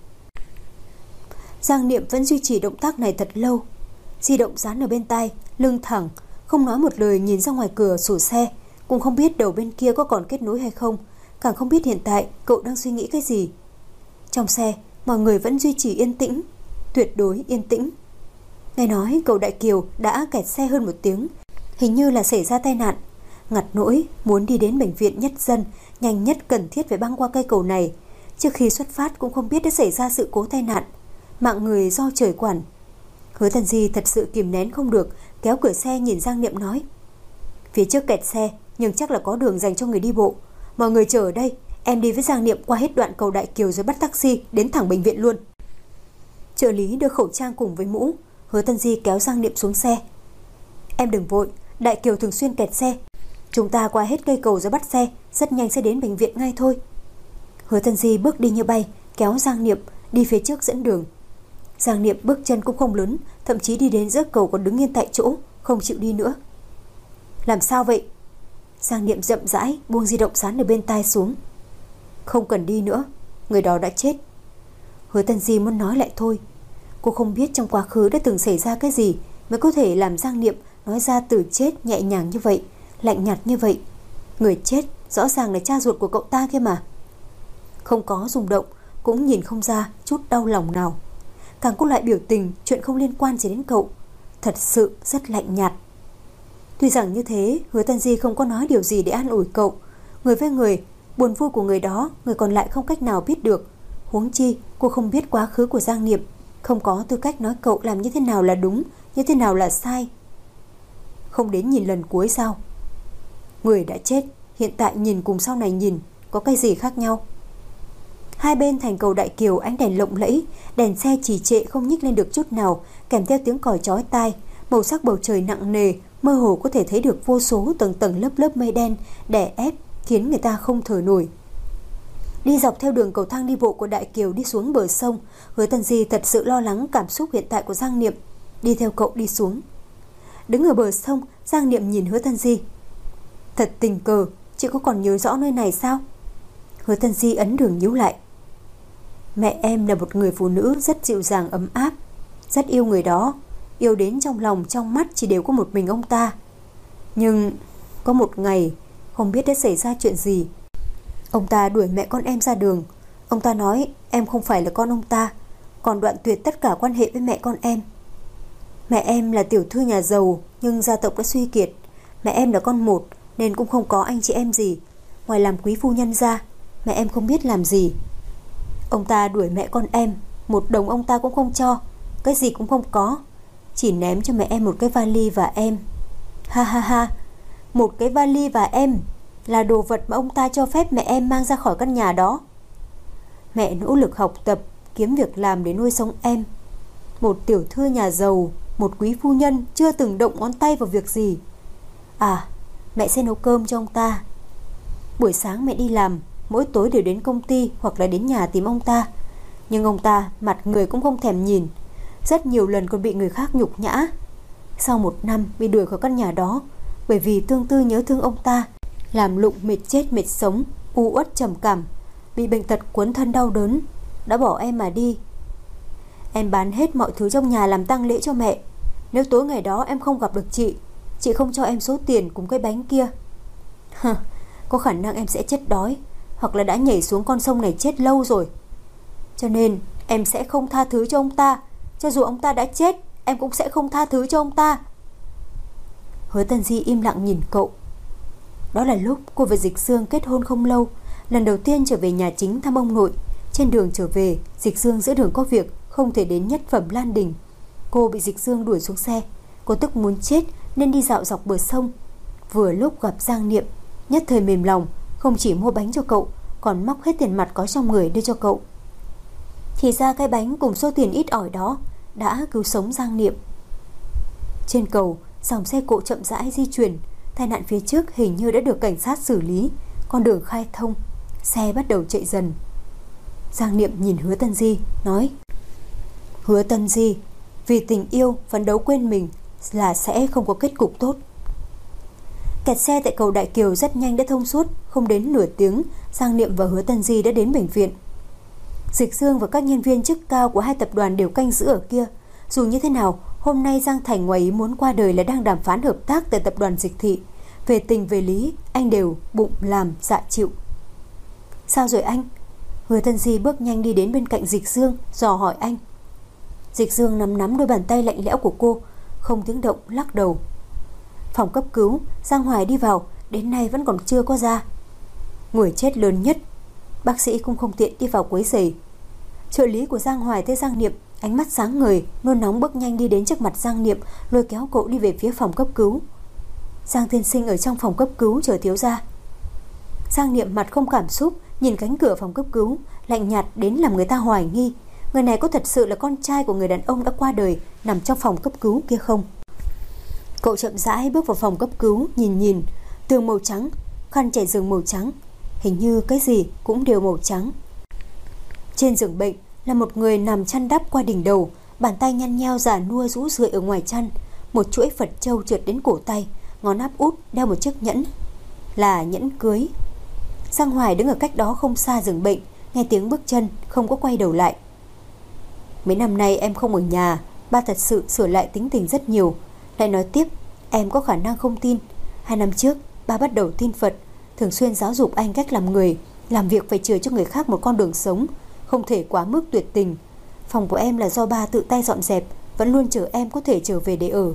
Giang Niệm vẫn duy trì động tác này thật lâu, di động dán ở bên tai, lưng thẳng, không nói một lời, nhìn ra ngoài cửa sổ xe, cũng không biết đầu bên kia có còn kết nối hay không, càng không biết hiện tại cậu đang suy nghĩ cái gì. Trong xe, mọi người vẫn duy trì yên tĩnh, tuyệt đối yên tĩnh. Nghe nói cậu Đại Kiều đã kẹt xe hơn 1 tiếng, hình như là xảy ra tai nạn. Ngặt nỗi muốn đi đến bệnh viện Nhất Dân, nhanh nhất cần thiết phải băng qua cây cầu này. Trước khi xuất phát cũng không biết đã xảy ra sự cố tai nạn, mạng người do trời quản. Hứa Thần Di thật sự kìm nén không được, kéo cửa xe nhìn Giang Niệm nói: Phía trước kẹt xe, nhưng chắc là có đường dành cho người đi bộ. Mọi người chờ ở đây, em đi với Giang Niệm qua hết đoạn cầu Đại Kiều rồi bắt taxi đến thẳng bệnh viện luôn. Trợ lý đưa khẩu trang cùng với mũ. Hứa Tân Di kéo Giang Niệm xuống xe. Em đừng vội, Đại Kiều thường xuyên kẹt xe. Chúng ta qua hết cây cầu rồi bắt xe, rất nhanh sẽ đến bệnh viện ngay thôi. Hứa Tân Di bước đi như bay, kéo Giang Niệm đi phía trước dẫn đường. Giang Niệm bước chân cũng không lớn, thậm chí đi đến giữa cầu còn đứng yên tại chỗ, không chịu đi nữa. Làm sao vậy? Giang Niệm chậm rãi buông di động dán ở bên tai xuống. Không cần đi nữa, người đó đã chết. Hứa Tân Di muốn nói lại thôi. Cô không biết trong quá khứ đã từng xảy ra cái gì mới có thể làm Giang Niệm nói ra từ chết nhẹ nhàng như vậy, lạnh nhạt như vậy. Người chết rõ ràng là cha ruột của cậu ta kia mà. Không có rung động, cũng nhìn không ra chút đau lòng nào. Càng có loại biểu tình chuyện không liên quan gì đến cậu, thật sự rất lạnh nhạt. Tuy rằng như thế, Hứa Tân Di không có nói điều gì để an ủi cậu. Người với người, buồn vui của người đó, người còn lại không cách nào biết được. Huống chi cô không biết quá khứ của Giang Niệm, không có tư cách nói cậu làm như thế nào là đúng, như thế nào là sai. Không đến nhìn lần cuối sao? Người đã chết, hiện tại nhìn cùng sau này nhìn có cái gì khác nhau? Hai bên thành cầu Đại Kiều ánh đèn lộng lẫy, đèn xe trì trệ không nhích lên được chút nào, kèm theo tiếng còi chói tai. Màu sắc bầu trời nặng nề, mơ hồ có thể thấy được vô số tầng tầng lớp lớp mây đen đè ép, khiến người ta không thở nổi. Đi dọc theo đường cầu thang đi bộ của Đại Kiều đi xuống bờ sông, Hứa Tân Di thật sự lo lắng cảm xúc hiện tại của Giang Niệm, đi theo cậu đi xuống. Đứng ở bờ sông, Giang Niệm nhìn Hứa Tân Di. Thật tình cờ, chị có còn nhớ rõ nơi này sao? Hứa Tân Di ấn đường nhíu lại. Mẹ em là một người phụ nữ rất dịu dàng ấm áp, rất yêu người đó, yêu đến trong lòng trong mắt chỉ đều có một mình ông ta. Nhưng có một ngày không biết đã xảy ra chuyện gì, ông ta đuổi mẹ con em ra đường. Ông ta nói em không phải là con ông ta, còn đoạn tuyệt tất cả quan hệ với mẹ con em. Mẹ em là tiểu thư nhà giàu, nhưng gia tộc đã suy kiệt. Mẹ em là con một nên cũng không có anh chị em gì. Ngoài làm quý phu nhân ra, mẹ em không biết làm gì. Ông ta đuổi mẹ con em, một đồng ông ta cũng không cho, cái gì cũng không có, chỉ ném cho mẹ em một cái vali và em. Ha ha ha, một cái vali và em là đồ vật mà ông ta cho phép mẹ em mang ra khỏi căn nhà đó. Mẹ nỗ lực học tập, kiếm việc làm để nuôi sống em. Một tiểu thư nhà giàu, một quý phu nhân chưa từng động ngón tay vào việc gì. À, mẹ sẽ nấu cơm cho ông ta. Buổi sáng mẹ đi làm, mỗi tối đều đến công ty hoặc là đến nhà tìm ông ta. Nhưng ông ta mặt người cũng không thèm nhìn, rất nhiều lần còn bị người khác nhục nhã. Sau 1 năm bị đuổi khỏi căn nhà đó, bởi vì tương tư nhớ thương ông ta, làm lụng mệt chết mệt sống, u uất trầm cảm, bị bệnh tật cuốn thân đau đớn, đã bỏ em mà đi. Em bán hết mọi thứ trong nhà làm tang lễ cho mẹ. Nếu tối ngày đó em không gặp được chị không cho em số tiền cùng cái bánh kia. Có khả năng em sẽ chết đói, hoặc là đã nhảy xuống con sông này chết lâu rồi. Cho nên em sẽ không tha thứ cho ông ta. Cho dù ông ta đã chết, em cũng sẽ không tha thứ cho ông ta. Hứa Tần Di im lặng nhìn cậu. Đó là lúc cô và Dịch Dương kết hôn không lâu, lần đầu tiên trở về nhà chính thăm ông nội. Trên đường trở về, Dịch Dương giữa đường có việc, không thể đến Nhất Phẩm Lan Đình. Cô bị Dịch Dương đuổi xuống xe. Cô tức muốn chết nên đi dạo dọc bờ sông. Vừa lúc gặp Giang Niệm, nhất thời mềm lòng, không chỉ mua bánh cho cậu, còn móc hết tiền mặt có trong người đưa cho cậu. Thì ra cái bánh cùng số tiền ít ỏi đó đã cứu sống Giang Niệm. Trên cầu, dòng xe cộ chậm rãi di chuyển. Tai nạn phía trước hình như đã được cảnh sát xử lý. Con đường khai thông, xe bắt đầu chạy dần. Giang Niệm nhìn Hứa Tần Di nói: Hứa Tần Di, vì tình yêu phấn đấu quên mình là sẽ không có kết cục tốt. Kẹt xe tại cầu Đại Kiều rất nhanh đã thông suốt. Không đến nửa tiếng, Giang Niệm và Hứa Tần Di đã đến bệnh viện. Dịch Dương và các nhân viên chức cao của hai tập đoàn đều canh giữ ở kia. Dù như thế nào, hôm nay Giang Thành ngoài ý muốn qua đời là đang đàm phán hợp tác tại tập đoàn Dịch Thị. Về tình về lý, anh đều bụng làm dạ chịu. Sao rồi anh? Hứa Tần Di bước nhanh đi đến bên cạnh Dịch Dương, dò hỏi anh. Dịch Dương nắm đôi bàn tay lạnh lẽo của cô, không tiếng động lắc đầu. Phòng cấp cứu, Giang Hoài đi vào, đến nay vẫn còn chưa có ra. Người chết lớn nhất, bác sĩ cũng không tiện đi vào quấy rầy. Trợ lý của Giang Hoài thấy Giang Niệm, ánh mắt sáng ngời, nôn nóng bước nhanh đi đến trước mặt Giang Niệm, lôi kéo cậu đi về phía phòng cấp cứu. Giang tiên sinh ở trong phòng cấp cứu chờ thiếu gia. Giang Niệm mặt không cảm xúc, nhìn cánh cửa phòng cấp cứu, lạnh nhạt đến làm người ta hoài nghi, người này có thật sự là con trai của người đàn ông đã qua đời nằm trong phòng cấp cứu kia không? Cậu chậm rãi bước vào phòng cấp cứu, nhìn tường màu trắng, khăn trải giường màu trắng, hình như cái gì cũng đều màu trắng. Trên giường bệnh là một người nằm chăn đắp qua đỉnh đầu, bàn tay nhăn nheo già nua rũ rượi ở ngoài chăn, một chuỗi Phật châu trượt đến cổ tay, ngón áp út đeo một chiếc nhẫn, là nhẫn cưới. Giang Hoài đứng ở cách đó không xa giường bệnh, nghe tiếng bước chân không có quay đầu lại. Mấy năm nay em không ở nhà, ba thật sự sửa lại tính tình rất nhiều. Lại nói tiếp, em có khả năng không tin. 2 năm trước, ba bắt đầu tin Phật, thường xuyên giáo dục anh cách làm người, làm việc phải chừa cho người khác một con đường sống, không thể quá mức tuyệt tình. Phòng của em là do ba tự tay dọn dẹp, vẫn luôn chờ em có thể trở về để ở.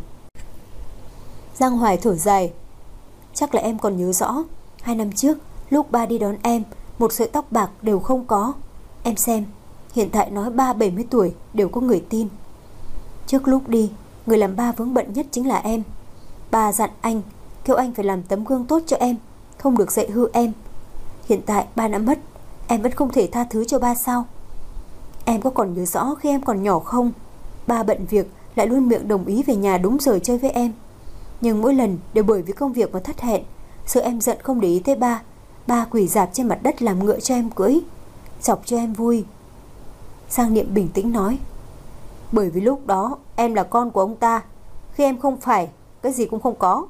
Giang Hoài thở dài. Chắc là em còn nhớ rõ, 2 năm trước, lúc ba đi đón em, một sợi tóc bạc đều không có. Em xem, hiện tại nói ba 70 tuổi đều có người tin. Trước lúc đi, người làm ba vướng bận nhất chính là em. Ba dặn anh, kêu anh phải làm tấm gương tốt cho em, không được dạy hư em. Hiện tại ba đã mất, em vẫn không thể tha thứ cho ba sao? Em có còn nhớ rõ khi em còn nhỏ không? Ba bận việc lại luôn miệng đồng ý về nhà đúng giờ chơi với em, nhưng mỗi lần đều bởi vì công việc mà thất hẹn. Sợ em giận không để ý tới ba, ba quỳ rạp trên mặt đất làm ngựa cho em cưỡi, chọc cho em vui. Giang Niệm bình tĩnh nói. Bởi vì lúc đó em là con của ông ta, khi em không phải, cái gì cũng không có.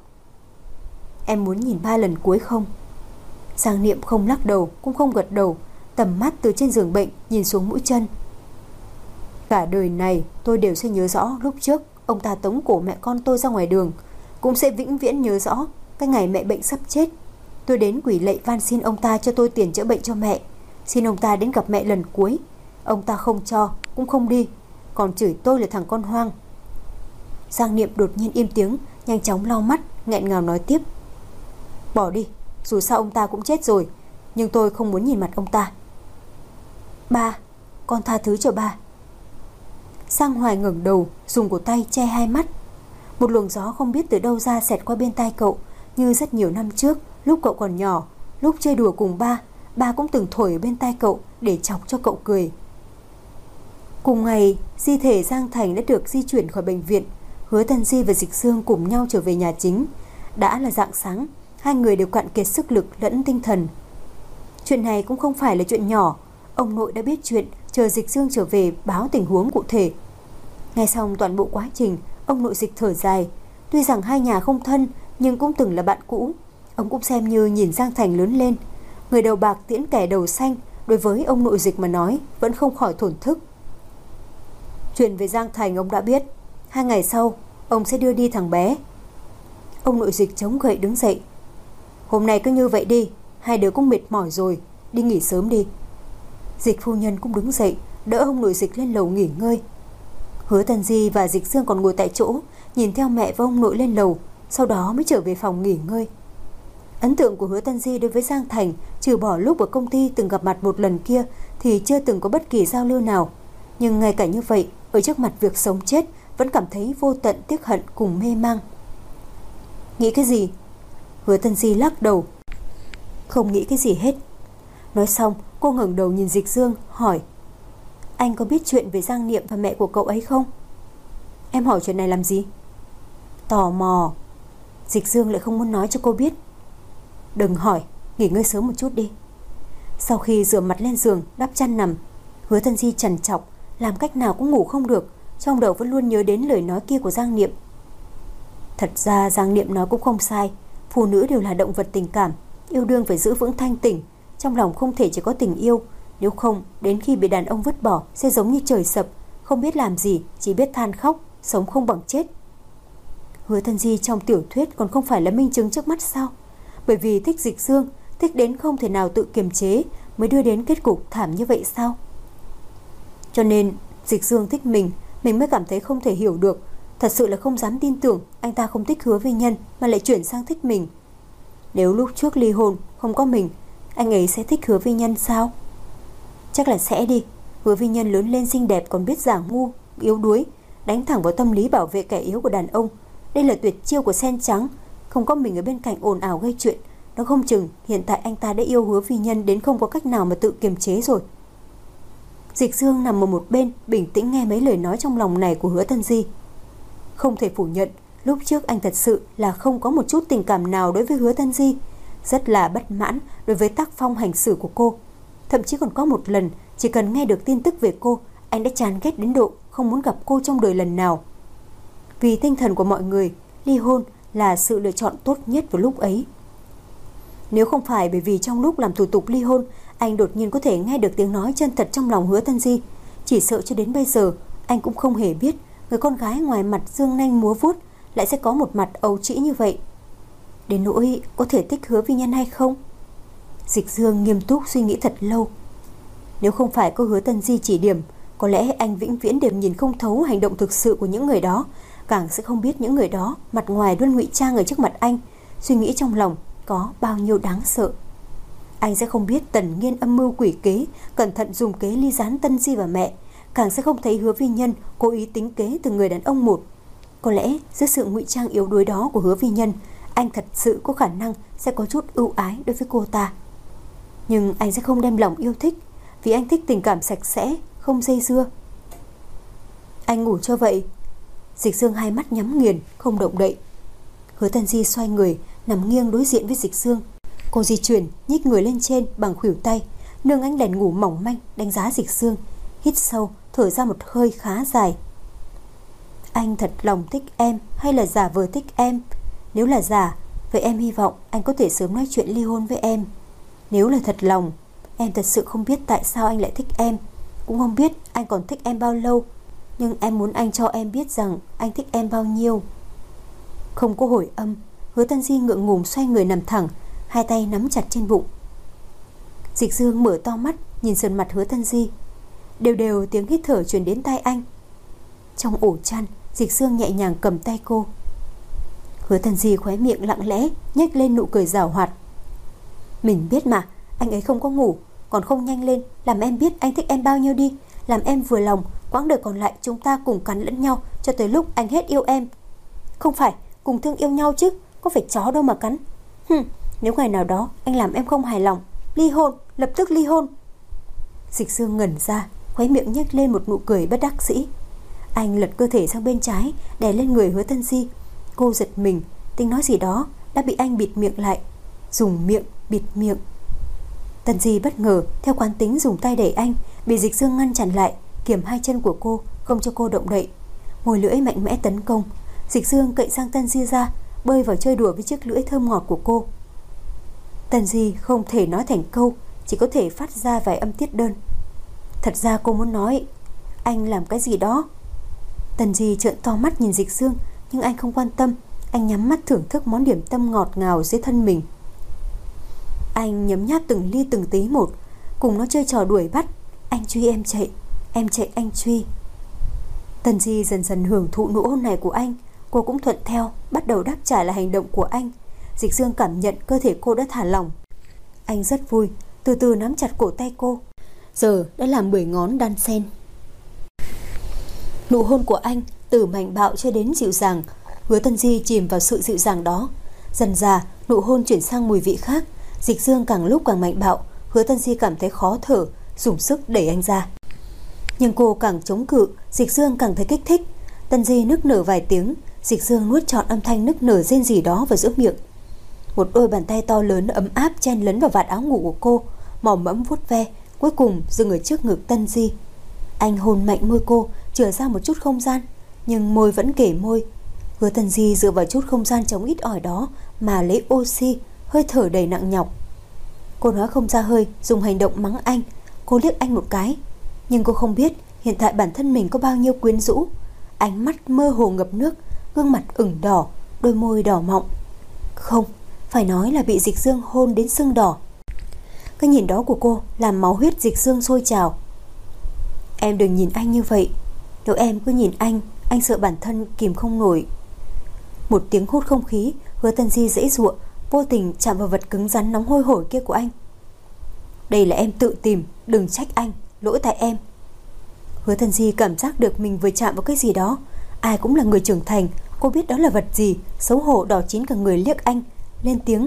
Em muốn nhìn ba lần cuối không? Giang Niệm không lắc đầu cũng không gật đầu, tầm mắt từ trên giường bệnh nhìn xuống mũi chân. Cả đời này tôi đều sẽ nhớ rõ lúc trước ông ta tống cổ mẹ con tôi ra ngoài đường, cũng sẽ vĩnh viễn nhớ rõ cái ngày mẹ bệnh sắp chết. Tôi đến quỳ lạy van xin ông ta cho tôi tiền chữa bệnh cho mẹ, xin ông ta đến gặp mẹ lần cuối. Ông ta không cho, cũng không đi, còn chửi tôi là thằng con hoang. Giang Niệm đột nhiên im tiếng, nhanh chóng lau mắt, nghẹn ngào nói tiếp. Bỏ đi, dù sao ông ta cũng chết rồi, nhưng tôi không muốn nhìn mặt ông ta. Ba, con tha thứ cho ba. Giang Hoài ngẩng đầu, dùng cổ tay che hai mắt. Một luồng gió không biết từ đâu ra xẹt qua bên tai cậu, như rất nhiều năm trước, lúc cậu còn nhỏ, lúc chơi đùa cùng ba cũng từng thổi ở bên tai cậu để chọc cho cậu cười. Cùng ngày, di thể Giang Thành đã được di chuyển khỏi bệnh viện. Hứa Tân Di và Dịch Dương cùng nhau trở về nhà chính. Đã là rạng sáng, hai người đều cạn kiệt sức lực lẫn tinh thần. Chuyện này cũng không phải là chuyện nhỏ. Ông nội đã biết chuyện, chờ Dịch Dương trở về báo tình huống cụ thể. Nghe xong toàn bộ quá trình, ông nội Dịch thở dài. Tuy rằng hai nhà không thân, nhưng cũng từng là bạn cũ. Ông cũng xem như nhìn Giang Thành lớn lên. Người đầu bạc tiễn kẻ đầu xanh, đối với ông nội Dịch mà nói vẫn không khỏi thổn thức. Chuyện về Giang Thành ông đã biết. 2 ngày sau ông sẽ đưa đi thằng bé. Ông nội Dịch chống gậy đứng dậy. Hôm nay cứ như vậy đi, hai đứa cũng mệt mỏi rồi, đi nghỉ sớm đi. Dịch phu nhân cũng đứng dậy, đỡ ông nội Dịch lên lầu nghỉ ngơi. Hứa Tân Di và Dịch Dương còn ngồi tại chỗ, nhìn theo mẹ và ông nội lên lầu, sau đó mới trở về phòng nghỉ ngơi. Ấn tượng của Hứa Tân Di đối với Giang Thành, trừ bỏ lúc ở công ty từng gặp mặt một lần kia, thì chưa từng có bất kỳ giao lưu nào. Nhưng ngay cả như vậy, ở trước mặt việc sống chết, vẫn cảm thấy vô tận tiếc hận cùng mê mang. Nghĩ cái gì? Hứa Tân Di lắc đầu. Không nghĩ cái gì hết. Nói xong, cô ngẩng đầu nhìn Dịch Dương, hỏi. Anh có biết chuyện về Giang Niệm và mẹ của cậu ấy không? Em hỏi chuyện này làm gì? Tò mò. Dịch Dương lại không muốn nói cho cô biết. Đừng hỏi, nghỉ ngơi sớm một chút đi. Sau khi rửa mặt lên giường, đắp chăn nằm, Hứa Tân Di trằn trọc, làm cách nào cũng ngủ không được, trong đầu vẫn luôn nhớ đến lời nói kia của Giang Niệm. Thật ra Giang Niệm nói cũng không sai, phụ nữ đều là động vật tình cảm, yêu đương phải giữ vững thanh tỉnh, trong lòng không thể chỉ có tình yêu, nếu không đến khi bị đàn ông vứt bỏ sẽ giống như trời sập, không biết làm gì, chỉ biết than khóc, sống không bằng chết. Hứa Tân Di trong tiểu thuyết còn không phải là minh chứng trước mắt sao? Bởi vì thích Dịch Dương, thích đến không thể nào tự kiềm chế, mới đưa đến kết cục thảm như vậy sao? Cho nên Dịch Dương thích mình mới cảm thấy không thể hiểu được. Thật sự là không dám tin tưởng anh ta không thích Hứa Vi Nhân mà lại chuyển sang thích mình. Nếu lúc trước ly hôn không có mình, anh ấy sẽ thích Hứa Vi Nhân sao? Chắc là sẽ đi. Hứa Vi Nhân lớn lên xinh đẹp còn biết giả ngu, yếu đuối, đánh thẳng vào tâm lý bảo vệ kẻ yếu của đàn ông. Đây là tuyệt chiêu của sen trắng. Không có mình ở bên cạnh ồn ào gây chuyện, nó không chừng hiện tại anh ta đã yêu Hứa Vi Nhân đến không có cách nào mà tự kiềm chế rồi. Dịch Dương nằm ở một bên, bình tĩnh nghe mấy lời nói trong lòng này của Hứa Tân Di. Không thể phủ nhận, lúc trước anh thật sự là không có một chút tình cảm nào đối với Hứa Tân Di, rất là bất mãn đối với tác phong hành xử của cô. Thậm chí còn có một lần, chỉ cần nghe được tin tức về cô, anh đã chán ghét đến độ không muốn gặp cô trong đời lần nào. Vì tinh thần của mọi người, ly hôn là sự lựa chọn tốt nhất vào lúc ấy. Nếu không phải bởi vì trong lúc làm thủ tục ly hôn, anh đột nhiên có thể nghe được tiếng nói chân thật trong lòng Hứa Tân Di, chỉ sợ cho đến bây giờ anh cũng không hề biết người con gái ngoài mặt dương nanh múa vuốt lại sẽ có một mặt ấu trĩ như vậy. Đến nỗi có thể thích Hứa Vi Nhân hay không? Dịch Dương nghiêm túc suy nghĩ thật lâu. Nếu không phải có Hứa Tân Di chỉ điểm, có lẽ anh vĩnh viễn đều nhìn không thấu hành động thực sự của những người đó, càng sẽ không biết những người đó mặt ngoài luôn ngụy trang ở trước mặt anh, suy nghĩ trong lòng có bao nhiêu đáng sợ. Anh sẽ không biết Tần Nghiên âm mưu quỷ kế, cẩn thận dùng kế ly gián Tân Di và mẹ, càng sẽ không thấy Hứa Vi Nhân cố ý tính kế từng người đàn ông một. Có lẽ dưới sự ngụy trang yếu đuối đó của Hứa Vi Nhân, anh thật sự có khả năng sẽ có chút ưu ái đối với cô ta. Nhưng anh sẽ không đem lòng yêu thích, vì anh thích tình cảm sạch sẽ, không dây dưa. Anh ngủ cho vậy. Dịch Dương hai mắt nhắm nghiền, không động đậy. Hứa Tân Di xoay người, nằm nghiêng đối diện với Dịch Dương. Cô di chuyển, nhích người lên trên bằng khuỷu tay, nương ánh đèn ngủ mỏng manh đánh giá Dịch Dương, hít sâu, thở ra một hơi khá dài. Anh thật lòng thích em hay là giả vờ thích em? Nếu là giả, vậy em hy vọng anh có thể sớm nói chuyện ly hôn với em. Nếu là thật lòng, em thật sự không biết tại sao anh lại thích em, cũng không biết anh còn thích em bao lâu, nhưng em muốn anh cho em biết rằng anh thích em bao nhiêu. Không có hồi âm, Hứa Tân Di ngượng ngùng xoay người nằm thẳng, hai tay nắm chặt trên bụng. Dịch Dương mở to mắt nhìn sườn mặt Hứa Tân Di. Đều đều tiếng hít thở truyền đến tai anh. Trong ổ chăn, Dịch Dương nhẹ nhàng cầm tay cô. Hứa Tần Di khóe miệng lặng lẽ nhếch lên nụ cười giảo hoạt. Mình biết mà, anh ấy không có ngủ, còn không nhanh lên làm em biết anh thích em bao nhiêu đi, làm em vừa lòng. Quãng đời còn lại chúng ta cùng cắn lẫn nhau cho tới lúc anh hết yêu em. Không phải, cùng thương yêu nhau chứ, có phải chó đâu mà cắn. Nếu ngày nào đó anh làm em không hài lòng, ly hôn, lập tức ly hôn. Dịch Dương ngẩn ra, khóe miệng nhếch lên một nụ cười bất đắc dĩ. Anh lật cơ thể sang bên trái, đè lên người Hứa Tần Di. Cô giật mình, tính nói gì đó đã bị anh bịt miệng lại, dùng miệng bịt miệng. Tần Di bất ngờ theo quán tính dùng tay đẩy anh, bị Dịch Dương ngăn chặn lại, kiềm hai chân của cô, không cho cô động đậy. Môi lưỡi mạnh mẽ tấn công. Dịch Dương cậy sang Tần Di ra, bơi vào chơi đùa với chiếc lưỡi thơm ngọt của cô. Tần Di không thể nói thành câu, chỉ có thể phát ra vài âm tiết đơn. Thật ra cô muốn nói anh làm cái gì đó. Tần Di trợn to mắt nhìn Dịch Dương, nhưng anh không quan tâm. Anh nhắm mắt thưởng thức món điểm tâm ngọt ngào dưới thân mình. Anh nhấm nháp từng ly từng tí một, cùng nó chơi trò đuổi bắt. Anh truy em chạy, em chạy anh truy. Tần Di dần dần hưởng thụ nụ hôn này của anh. Cô cũng thuận theo, bắt đầu đáp trả lại hành động của anh. Dịch Dương cảm nhận cơ thể cô đã thả lỏng. Anh rất vui, từ từ nắm chặt cổ tay cô. Giờ đã làm 10 ngón đan xen. Nụ hôn của anh từ mạnh bạo cho đến dịu dàng. Hứa Tần Di chìm vào sự dịu dàng đó. Dần dà nụ hôn chuyển sang mùi vị khác. Dịch Dương càng lúc càng mạnh bạo. Hứa Tần Di cảm thấy khó thở, dùng sức đẩy anh ra. Nhưng cô càng chống cự, Dịch Dương càng thấy kích thích. Tần Di nức nở vài tiếng. Dịch Dương nuốt trọn âm thanh nức nở rên rỉ đó vào giữa miệng. Một đôi bàn tay to lớn ấm áp chen lấn vào vạt áo ngủ của cô, mò mẫm vuốt ve, cuối cùng dừng ở trước ngực Tần Di. Anh hôn mạnh môi cô, chừa ra một chút không gian, nhưng môi vẫn kể môi. Hứa Tần Di dựa vào chút không gian trống ít ỏi đó mà lấy oxy, hơi thở đầy nặng nhọc. Cô nói không ra hơi, dùng hành động mắng anh. Cô liếc anh một cái, nhưng cô không biết hiện tại bản thân mình có bao nhiêu quyến rũ. Ánh mắt mơ hồ ngập nước, gương mặt ửng đỏ, đôi môi đỏ mọng. Không, phải nói là bị Dịch Dương hôn đến sưng đỏ. Cái nhìn đó của cô làm máu huyết Dịch Dương sôi trào. Em đừng nhìn anh như vậy. Nếu em cứ nhìn anh sợ bản thân kìm không nổi. Một tiếng hút không khí. Hứa Tần Di giãy giụa, vô tình chạm vào vật cứng rắn nóng hôi hổi kia của anh. Đây là em tự tìm, đừng trách anh, lỗi tại em. Hứa Tần Di cảm giác được mình vừa chạm vào cái gì đó. Ai cũng là người trưởng thành, cô biết đó là vật gì. Xấu hổ đỏ chín cả người liếc anh, lên tiếng.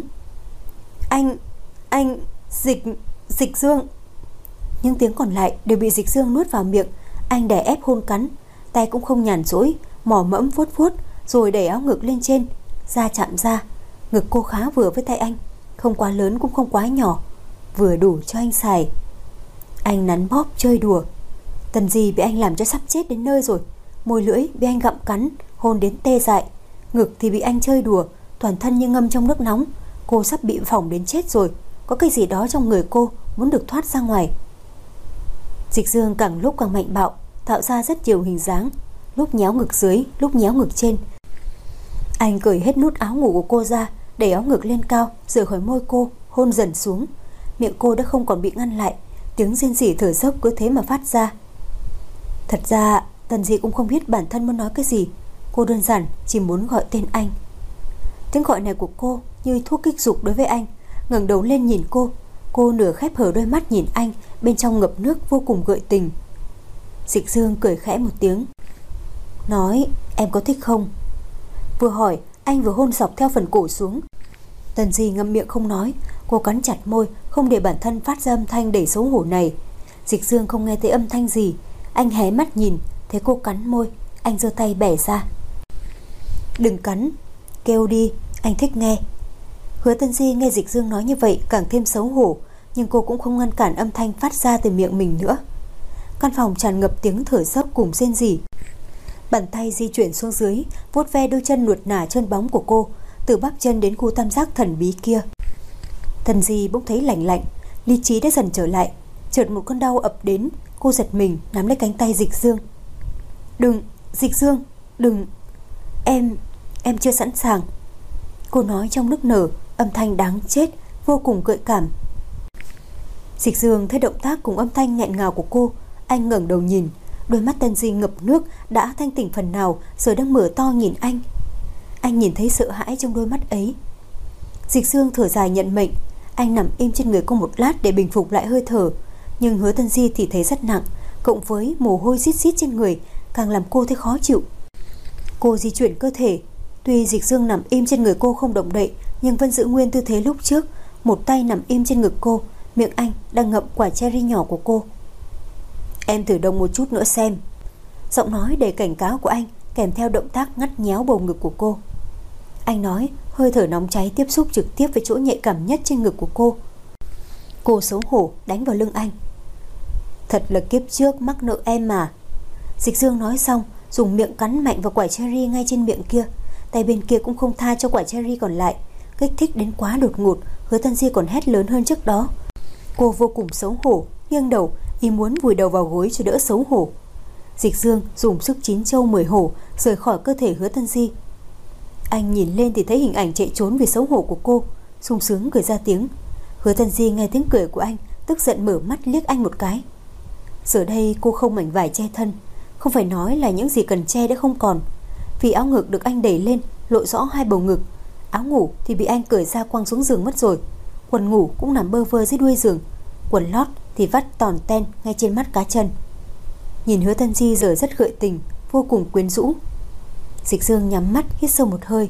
Anh, Dịch Dương. Những tiếng còn lại đều bị Dịch Dương nuốt vào miệng. Anh đè ép hôn cắn, tay cũng không nhàn rỗi, mò mẫm vuốt vuốt, rồi đẩy áo ngực lên trên. Da chạm da, ngực cô khá vừa với tay anh, không quá lớn cũng không quá nhỏ, vừa đủ cho anh xài. Anh nắn bóp chơi đùa. Tần Di bị anh làm cho sắp chết đến nơi rồi. Môi lưỡi bị anh gặm cắn, hôn đến tê dại. Ngực thì bị anh chơi đùa, toàn thân như ngâm trong nước nóng. Cô sắp bị phỏng đến chết rồi. Có cái gì đó trong người cô muốn được thoát ra ngoài. Dịch Dương càng lúc càng mạnh bạo, tạo ra rất nhiều hình dáng, lúc nhéo ngực dưới, lúc nhéo ngực trên. Anh cởi hết nút áo ngủ của cô ra, đẩy áo ngực lên cao, rời khỏi môi cô, hôn dần xuống. Miệng cô đã không còn bị ngăn lại, tiếng rên rỉ thở dốc cứ thế mà phát ra. Thật ra Tần Di cũng không biết bản thân muốn nói cái gì. Cô đơn giản chỉ muốn gọi tên anh. Tiếng gọi này của cô như thuốc kích dục đối với anh. Ngẩng đầu lên nhìn cô. Cô nửa khép hở đôi mắt nhìn anh, bên trong ngập nước vô cùng gợi tình. Dịch Dương cười khẽ một tiếng, nói em có thích không? Vừa hỏi anh vừa hôn dọc theo phần cổ xuống. Tần Di ngậm miệng không nói. Cô cắn chặt môi, không để bản thân phát ra âm thanh đầy xấu hổ này. Dịch Dương không nghe thấy âm thanh gì. Anh hé mắt nhìn, thấy cô cắn môi. Anh giơ tay bẻ ra. Đừng cắn, kêu đi, anh thích nghe. Hứa Tần Di nghe Dịch Dương nói như vậy càng thêm xấu hổ, nhưng cô cũng không ngăn cản âm thanh phát ra từ miệng mình nữa. Căn phòng tràn ngập tiếng thở dốc cùng rên rỉ. Bàn tay di chuyển xuống dưới, vuốt ve đôi chân nuột nà trơn bóng của cô, từ bắp chân đến khu tam giác thần bí kia. Tần Di bỗng thấy lạnh lạnh, lý trí đã dần trở lại. Chợt một cơn đau ập đến, cô giật mình nắm lấy cánh tay Dịch Dương. Đừng, Dịch Dương, đừng. Em chưa sẵn sàng. Cô nói trong nức nở, âm thanh đáng chết, vô cùng gợi cảm. Dịch Dương thấy động tác cùng âm thanh nghẹn ngào của cô, Anh ngẩng đầu nhìn, đôi mắt Tân Di ngập nước đã thanh tỉnh phần nào, giờ đang mở to nhìn anh. Anh nhìn thấy sợ hãi trong đôi mắt ấy. Dịch Dương thở dài nhận mệnh. Anh nằm im trên người cô một lát để bình phục lại hơi thở, nhưng Hứa Tân Di thì thấy rất nặng, cộng với mồ hôi rít rít trên người càng làm cô thấy khó chịu. Cô di chuyển cơ thể. Tuy Dịch Dương nằm im trên người cô không động đậy, nhưng vẫn giữ nguyên tư thế lúc trước, một tay nằm im trên ngực cô, miệng anh đang ngậm quả cherry nhỏ của cô. Em thử động một chút nữa xem. Giọng nói đầy cảnh cáo của anh kèm theo động tác ngắt nhéo bầu ngực của cô. Anh nói, hơi thở nóng cháy tiếp xúc trực tiếp với chỗ nhạy cảm nhất trên ngực của cô. Cô xấu hổ đánh vào lưng anh. Thật là kiếp trước mắc nợ em mà. Dịch Dương nói xong, dùng miệng cắn mạnh vào quả cherry ngay trên miệng kia. Tay bên kia cũng không tha cho quả cherry còn lại. Kích thích đến quá đột ngột, Hứa Tân Di còn hét lớn hơn trước đó. Cô vô cùng xấu hổ, nghiêng đầu, ý muốn vùi đầu vào gối cho đỡ xấu hổ. Dịch Dương dùng sức chín châu 10 hổ rời khỏi cơ thể Hứa Tân Di. Anh nhìn lên thì thấy hình ảnh chạy trốn vì xấu hổ của cô, sung sướng cười ra tiếng. Hứa Tân Di nghe tiếng cười của anh, tức giận mở mắt liếc anh một cái. Giờ đây cô không mảnh vải che thân, không phải nói là những gì cần che đã không còn. Vì áo ngực được anh đẩy lên, lộ rõ hai bầu ngực. Áo ngủ thì bị anh cởi ra quăng xuống giường mất rồi. Quần ngủ cũng nằm bơ vơ dưới đuôi giường. Quần lót thì vắt tòn ten ngay trên mắt cá chân. Nhìn Hứa Tân Di giờ rất gợi tình, vô cùng quyến rũ. Dịch Dương nhắm mắt hít sâu một hơi.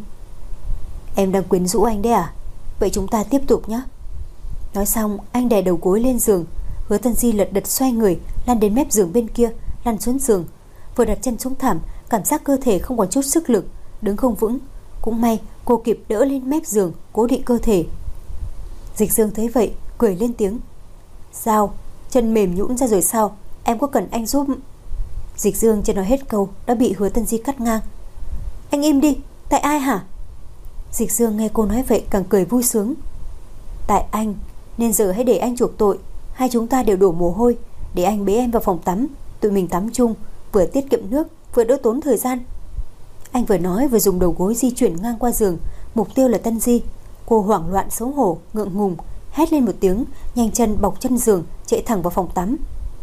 Em đang quyến rũ anh đấy à? Vậy chúng ta tiếp tục nhé. Nói xong anh đè đầu gối lên giường. Hứa Tân Di lật đật xoay người, lăn đến mép giường bên kia, lăn xuống giường. Vừa đặt chân xuống thảm, cảm giác cơ thể không còn chút sức lực, đứng không vững. Cũng may cô kịp đỡ lên mép giường, cố định cơ thể. Dịch Dương thấy vậy, cười lên tiếng. Sao? Chân mềm nhũn ra rồi sao? Em có cần anh giúp? Dịch Dương chưa nói hết câu đã bị Hứa Tân Di cắt ngang. Anh im đi, tại ai hả? Dịch Dương nghe cô nói vậy càng cười vui sướng. Tại anh, nên giờ hãy để anh chuộc tội. Hai chúng ta đều đổ mồ hôi, để anh bế em vào phòng tắm, tụi mình tắm chung, vừa tiết kiệm nước, vừa đỡ tốn thời gian. Anh vừa nói vừa dùng đầu gối di chuyển ngang qua giường, mục tiêu là Tân Di. Cô hoảng loạn xấu hổ, ngượng ngùng, hét lên một tiếng, nhanh chân bọc chân giường, chạy thẳng vào phòng tắm.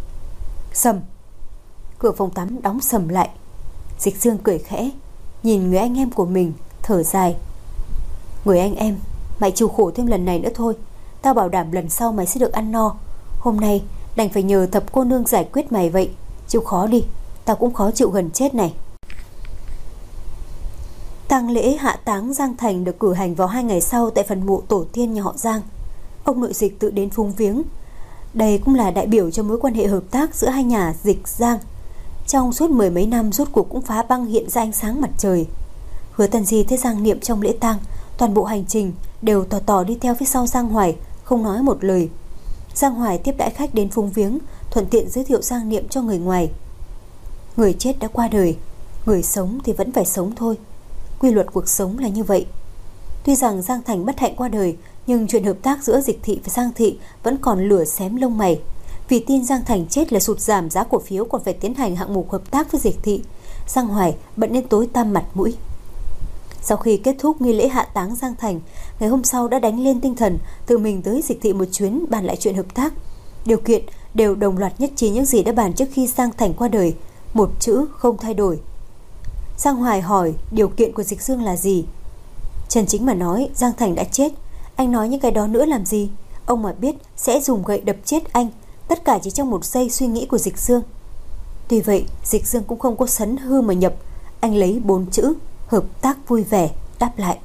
Sầm. Cửa phòng tắm đóng sầm lại. Dịch Dương cười khẽ, nhìn người anh em của mình, thở dài. Người anh em, mày chịu khổ thêm lần này nữa thôi. Tao bảo đảm lần sau mày sẽ được ăn no. Hôm nay đành phải nhờ Thập cô nương giải quyết mày vậy. Chịu khó đi, tao cũng khó chịu gần chết này. Tang lễ hạ táng Giang Thành được cử hành vào 2 ngày sau tại phần mộ tổ tiên nhà họ Giang. Ông nội Dịch tự đến phúng viếng. Đây cũng là đại biểu cho mối quan hệ hợp tác giữa hai nhà Dịch Giang. Trong suốt 10 mấy năm rốt cuộc cũng phá băng hiện ra ánh sáng mặt trời. Hứa Tân Di thấy Giang Niệm trong lễ tang, toàn bộ hành trình đều tò đi theo phía sau Giang Hoài, không nói một lời. Giang Hoài tiếp đãi khách đến phúng viếng, thuận tiện giới thiệu Giang Niệm cho người ngoài. Người chết đã qua đời, người sống thì vẫn phải sống thôi. Quy luật cuộc sống là như vậy. Tuy rằng Giang Thành bất hạnh qua đời, nhưng chuyện hợp tác giữa Dịch thị và Giang thị vẫn còn lửa xém lông mày. Vì tin Giang Thành chết là sụt giảm giá cổ phiếu, còn phải tiến hành hạng mục hợp tác với Dịch thị. Giang Hoài bận đến tối tăm mặt mũi. Sau khi kết thúc nghi lễ hạ táng Giang Thành, ngày hôm sau đã đánh lên tinh thần, tự mình tới Dịch thị một chuyến bàn lại chuyện hợp tác. Điều kiện đều đồng loạt nhất trí những gì đã bàn trước khi Giang Thành qua đời, một chữ không thay đổi. Giang Hoài hỏi điều kiện của Dịch Dương là gì. Chân chính mà nói, Giang Thành đã chết, anh nói những cái đó nữa làm gì? Ông mà biết sẽ dùng gậy đập chết anh. Tất cả chỉ trong một giây suy nghĩ của Dịch Dương. Tuy vậy Dịch Dương cũng không có sấn hư mà nhập. Anh lấy 4 chữ hợp tác vui vẻ đáp lại.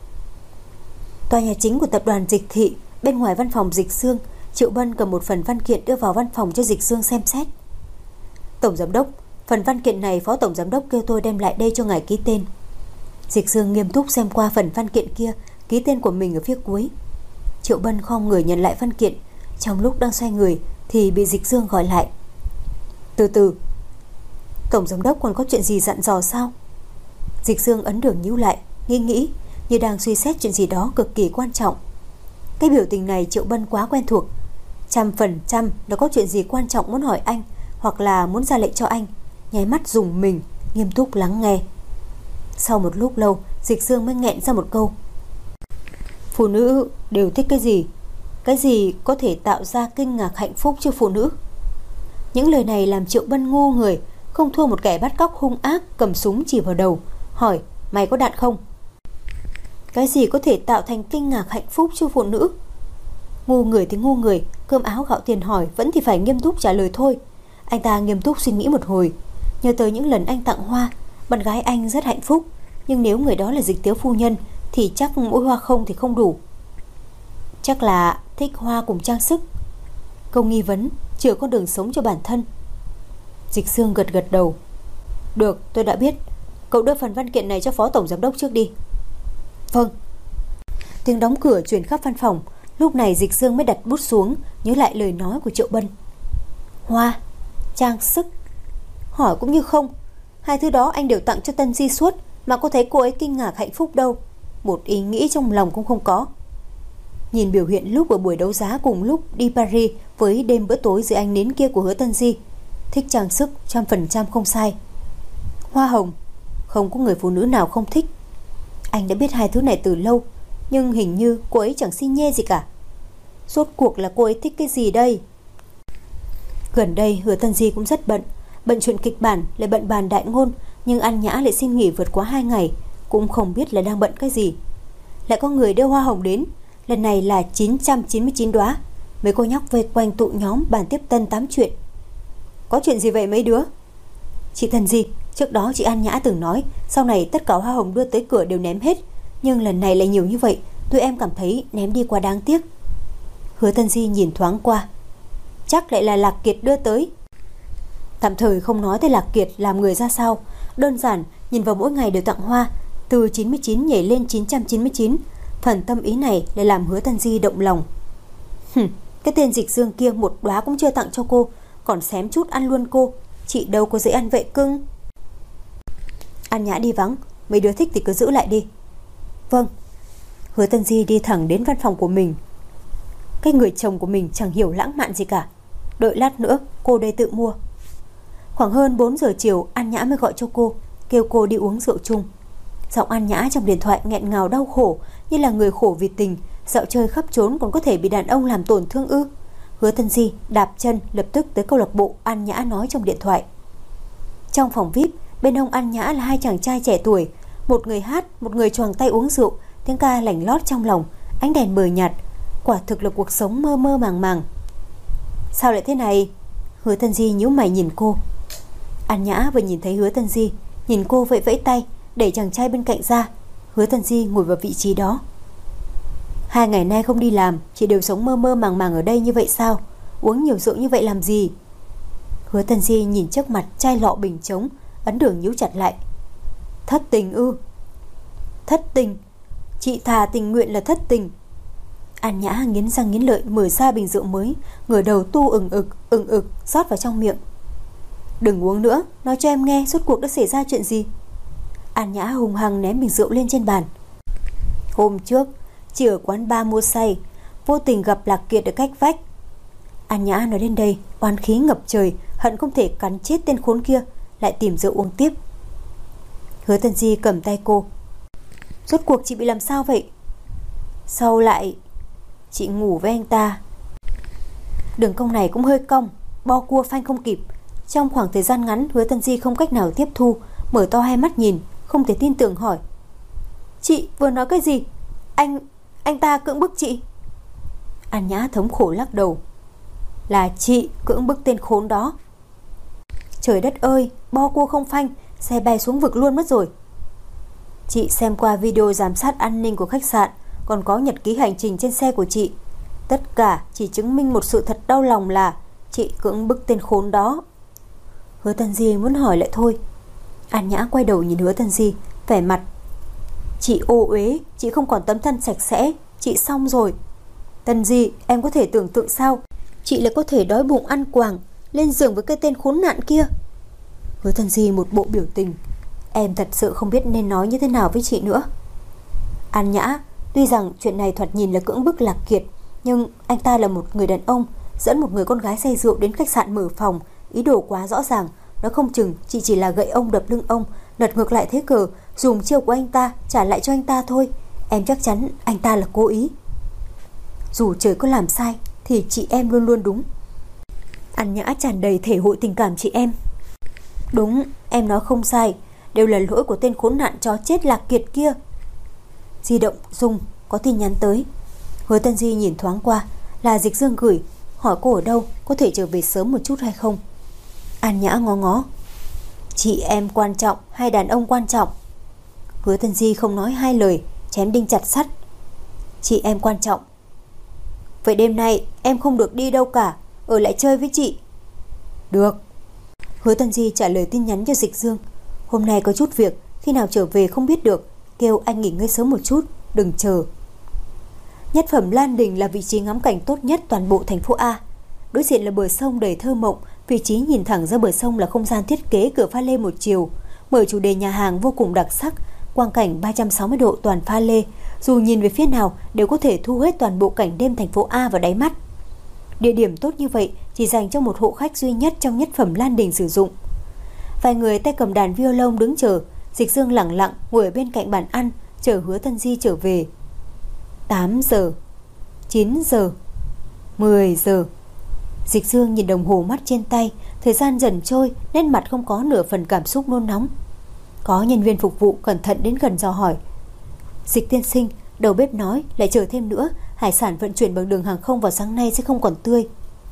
Tòa nhà chính của tập đoàn Dịch thị, bên ngoài văn phòng Dịch Dương, Triệu Bân cầm một phần văn kiện đưa vào văn phòng cho Dịch Dương xem xét. Tổng giám đốc, phần văn kiện này phó tổng giám đốc kêu tôi đem lại đây cho ngài ký tên. Dịch Dương nghiêm túc xem qua phần văn kiện kia, ký tên của mình ở phía cuối. Triệu Bân khom người nhận lại văn kiện. Trong lúc đang xoay người thì bị Dịch Dương gọi lại. Từ từ, tổng giám đốc còn có chuyện gì dặn dò sao? Dịch Dương ấn đường nhíu lại, nghĩ như đang suy xét chuyện gì đó cực kỳ quan trọng. Cái biểu tình này Triệu Bân quá quen thuộc. 100% là có chuyện gì quan trọng muốn hỏi anh, hoặc là muốn ra lệnh cho anh. Nháy mắt dùng mình, nghiêm túc lắng nghe. Sau một lúc lâu, Dịch Dương mới nghẹn ra một câu. Phụ nữ đều thích cái gì? Cái gì có thể tạo ra kinh ngạc hạnh phúc cho phụ nữ? Những lời này làm Triệu Bân ngu người, không thua một kẻ bắt cóc hung ác cầm súng chỉ vào đầu, hỏi: mày có đạn không? Cái gì có thể tạo thành kinh ngạc hạnh phúc cho phụ nữ? Ngu người thì ngu người, cơm áo gạo tiền hỏi vẫn thì phải nghiêm túc trả lời thôi. Anh ta nghiêm túc suy nghĩ một hồi, nhớ tới những lần anh tặng hoa, bạn gái anh rất hạnh phúc, nhưng nếu người đó là Dịch Tiếu phu nhân thì chắc mỗi hoa không thì không đủ. Chắc là thích hoa cùng trang sức. Câu nghi vấn chừa con đường sống cho bản thân. Dịch Dương gật gật đầu. Được, tôi đã biết. Cậu đưa phần văn kiện này cho phó tổng giám đốc trước đi. Vâng. Tiếng đóng cửa truyền khắp văn phòng. Lúc này Dịch Dương mới đặt bút xuống, nhớ lại lời nói của Triệu Bân. Hoa, trang sức, hỏi cũng như không. Hai thứ đó anh đều tặng cho Tân Di suốt, mà có thấy cô ấy kinh ngạc hạnh phúc đâu. Một ý nghĩ trong lòng cũng không có. Nhìn biểu hiện lúc ở buổi đấu giá cùng lúc đi Paris với đêm bữa tối dưới ánh nến kia của Hứa Tân Di, thích trang sức 100% không sai. Hoa hồng, không có người phụ nữ nào không thích. Anh đã biết hai thứ này từ lâu, nhưng hình như cô ấy chẳng xi nhê gì cả. Rốt cuộc là cô ấy thích cái gì đây? Gần đây Hứa Tân Di cũng rất bận chuyện kịch bản, lại bận bàn đại ngôn, nhưng An Nhã lại xin nghỉ vượt quá 2 ngày, cũng không biết là đang bận cái gì. Lại có người đưa hoa hồng đến, lần này là 999 đóa. Mấy cô nhóc vây quanh tụ nhóm bàn tiếp tân tám chuyện. Có chuyện gì vậy mấy đứa? Chị Tân Di, trước đó chị An Nhã từng nói sau này tất cả hoa hồng đưa tới cửa đều ném hết, nhưng lần này lại nhiều như vậy, tụi em cảm thấy ném đi quá đáng tiếc. Hứa Tân Di nhìn thoáng qua. Chắc lại là Lạc Kiệt đưa tới. Tạm thời không nói tới Lạc Kiệt làm người ra sao, đơn giản nhìn vào mỗi ngày đều tặng hoa, từ 99 nhảy lên 999. Phần tâm ý này lại làm Hứa Tân Di động lòng. Cái tên Dịch Dương kia một đóa cũng chưa tặng cho cô, còn xém chút ăn luôn cô. Chị đâu có dễ ăn vậy cưng. An Nhã đi vắng, mấy đứa thích thì cứ giữ lại đi. Vâng. Hứa Tân Di đi thẳng đến văn phòng của mình. Cái người chồng của mình chẳng hiểu lãng mạn gì cả. Đợi lát nữa cô đây tự mua. Khoảng hơn 4 giờ chiều, An Nhã mới gọi cho cô, kêu cô đi uống rượu chung. Giọng An Nhã trong điện thoại nghẹn ngào đau khổ, như là người khổ vì tình, dạo chơi khắp trốn còn có thể bị đàn ông làm tổn thương ư? Hứa Tân Di đạp chân lập tức tới câu lạc bộ An Nhã nói trong điện thoại. Trong phòng VIP, bên ông An Nhã là hai chàng trai trẻ tuổi, một người hát, một người choàng tay uống rượu, tiếng ca lành lót trong lòng, ánh đèn mờ nhạt, quả thực là cuộc sống mơ mơ màng màng. Sao lại thế này? Hứa Tân Di nhíu mày nhìn cô. An Nhã vừa nhìn thấy Hứa Tân Di, nhìn cô vẫy vẫy tay, đẩy chàng trai bên cạnh ra. Hứa Tân Di ngồi vào vị trí đó. 2 ngày nay không đi làm, chị đều sống mơ mơ màng màng ở đây như vậy sao? Uống nhiều rượu như vậy làm gì? Hứa Tân Di nhìn trước mặt chai lọ bình trống, ấn đường nhíu chặt lại. Thất tình ư? Thất tình? Chị thà tình nguyện là thất tình. An Nhã nghiến răng nghiến lợi mở ra bình rượu mới, ngửa đầu tu ừng ực rót vào trong miệng. Đừng uống nữa, nói cho em nghe rốt cuộc đã xảy ra chuyện gì. An Nhã hùng hăng ném bình rượu lên trên bàn. Hôm trước chị ở quán bar mua say, vô tình gặp Lạc Kiệt ở cách vách. An Nhã nói đến đây, oán khí ngập trời, hận không thể cắn chết tên khốn kia, lại tìm rượu uống tiếp. Hứa Tân Di cầm tay cô. Rốt cuộc chị bị làm sao vậy? Sau lại chị ngủ với anh ta. Đường cong này cũng hơi cong, bo cua phanh không kịp. Trong khoảng thời gian ngắn, Hứa Tân Di không cách nào tiếp thu, mở to hai mắt nhìn, không thể tin tưởng hỏi. Chị vừa nói cái gì? Anh ta cưỡng bức chị? An Nhã thống khổ lắc đầu. Là chị cưỡng bức tên khốn đó. Trời đất ơi, bo cua không phanh, xe bay xuống vực luôn mất rồi. Chị xem qua video giám sát an ninh của khách sạn, còn có nhật ký hành trình trên xe của chị. Tất cả chỉ chứng minh một sự thật đau lòng là chị cưỡng bức tên khốn đó. Hứa Tân Di muốn hỏi lại thôi. An Nhã quay đầu nhìn Hứa Tân Di, vẻ mặt. Chị ô uế, chị không còn tấm thân sạch sẽ, chị xong rồi. Tân Di, em có thể tưởng tượng sao chị lại có thể đói bụng ăn quàng, lên giường với cái tên khốn nạn kia. Hứa Tân Di một bộ biểu tình. Em thật sự không biết nên nói như thế nào với chị nữa. An Nhã, tuy rằng chuyện này thoạt nhìn là cưỡng bức Lạc Kiệt, nhưng anh ta là một người đàn ông dẫn một người con gái say rượu đến khách sạn mở phòng, ý đồ quá rõ ràng. Nó không chừng chị chỉ là gậy ông đập lưng ông, lật ngược lại thế cờ, dùng chiêu của anh ta trả lại cho anh ta thôi. Em chắc chắn anh ta là cố ý. Dù trời có làm sai thì chị em luôn luôn đúng. An Nhã tràn đầy thể hội tình cảm chị em. Đúng, em nói không sai, đều là lỗi của tên khốn nạn chó chết Lạc Kiệt kia. Di động rung, có tin nhắn tới. Hứa Tân Di nhìn thoáng qua, là Dịch Dương gửi, hỏi cô ở đâu, có thể trở về sớm một chút hay không. An Nhã ngó ngó. Chị em quan trọng hay đàn ông quan trọng? Hứa Tân Di không nói hai lời, chém đinh chặt sắt. Chị em quan trọng. Vậy đêm nay em không được đi đâu cả, ở lại chơi với chị. Được. Hứa Tân Di trả lời tin nhắn cho Dịch Dương. Hôm nay có chút việc, khi nào trở về không biết được, kêu anh nghỉ ngơi sớm một chút, đừng chờ. Nhất phẩm Lan Đình là vị trí ngắm cảnh tốt nhất toàn bộ thành phố A. Đối diện là bờ sông đầy thơ mộng, vị trí nhìn thẳng ra bờ sông là không gian thiết kế cửa pha lê một chiều, mở chủ đề nhà hàng vô cùng đặc sắc, quang cảnh 360 độ toàn pha lê, dù nhìn về phía nào đều có thể thu hết toàn bộ cảnh đêm thành phố A vào đáy mắt. Địa điểm tốt như vậy chỉ dành cho một hộ khách duy nhất trong nhất phẩm Lan Đình sử dụng. Vài người tay cầm đàn violon đứng chờ, Dịch Dương lặng lặng ngồi ở bên cạnh bàn ăn chờ Hứa Tân Di trở về. 8 giờ, 9 giờ, 10 giờ. Dịch Dương nhìn đồng hồ mắt trên tay, thời gian dần trôi, nét mặt không có nửa phần cảm xúc nôn nóng. Có nhân viên phục vụ cẩn thận đến gần dò hỏi. Dịch tiên sinh, đầu bếp nói lại chờ thêm nữa, hải sản vận chuyển bằng đường hàng không vào sáng nay sẽ không còn tươi.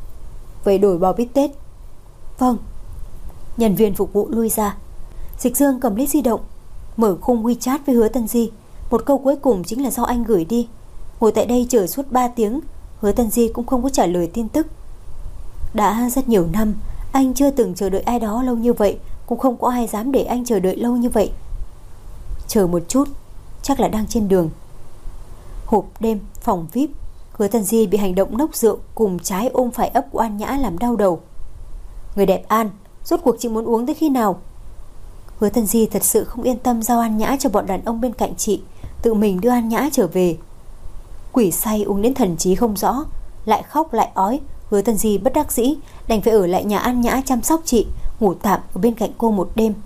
Vậy đổi bò bít tết. Vâng. Nhân viên phục vụ lui ra. Dịch Dương cầm lấy di động, mở khung WeChat với Hứa Tân Di. Một câu cuối cùng chính là do anh gửi đi. Ngồi tại đây chờ suốt 3 tiếng, Hứa Tân Di cũng không có trả lời tin tức. Đã rất nhiều năm, anh chưa từng chờ đợi ai đó lâu như vậy, cũng không có ai dám để anh chờ đợi lâu như vậy. Chờ một chút, chắc là đang trên đường. Hộp đêm, phòng VIP. Hứa Tân Di bị hành động nốc rượu cùng trái ôm phải ấp của An Nhã làm đau đầu. Người đẹp An, rốt cuộc chị muốn uống tới khi nào? Hứa Tân Di thật sự không yên tâm giao An Nhã cho bọn đàn ông bên cạnh chị, tự mình đưa An Nhã trở về. Quỷ say uống đến thần trí không rõ, lại khóc lại ói. Hứa Tân Di bất đắc dĩ đành phải ở lại nhà An Nhã chăm sóc chị, ngủ tạm ở bên cạnh cô một đêm.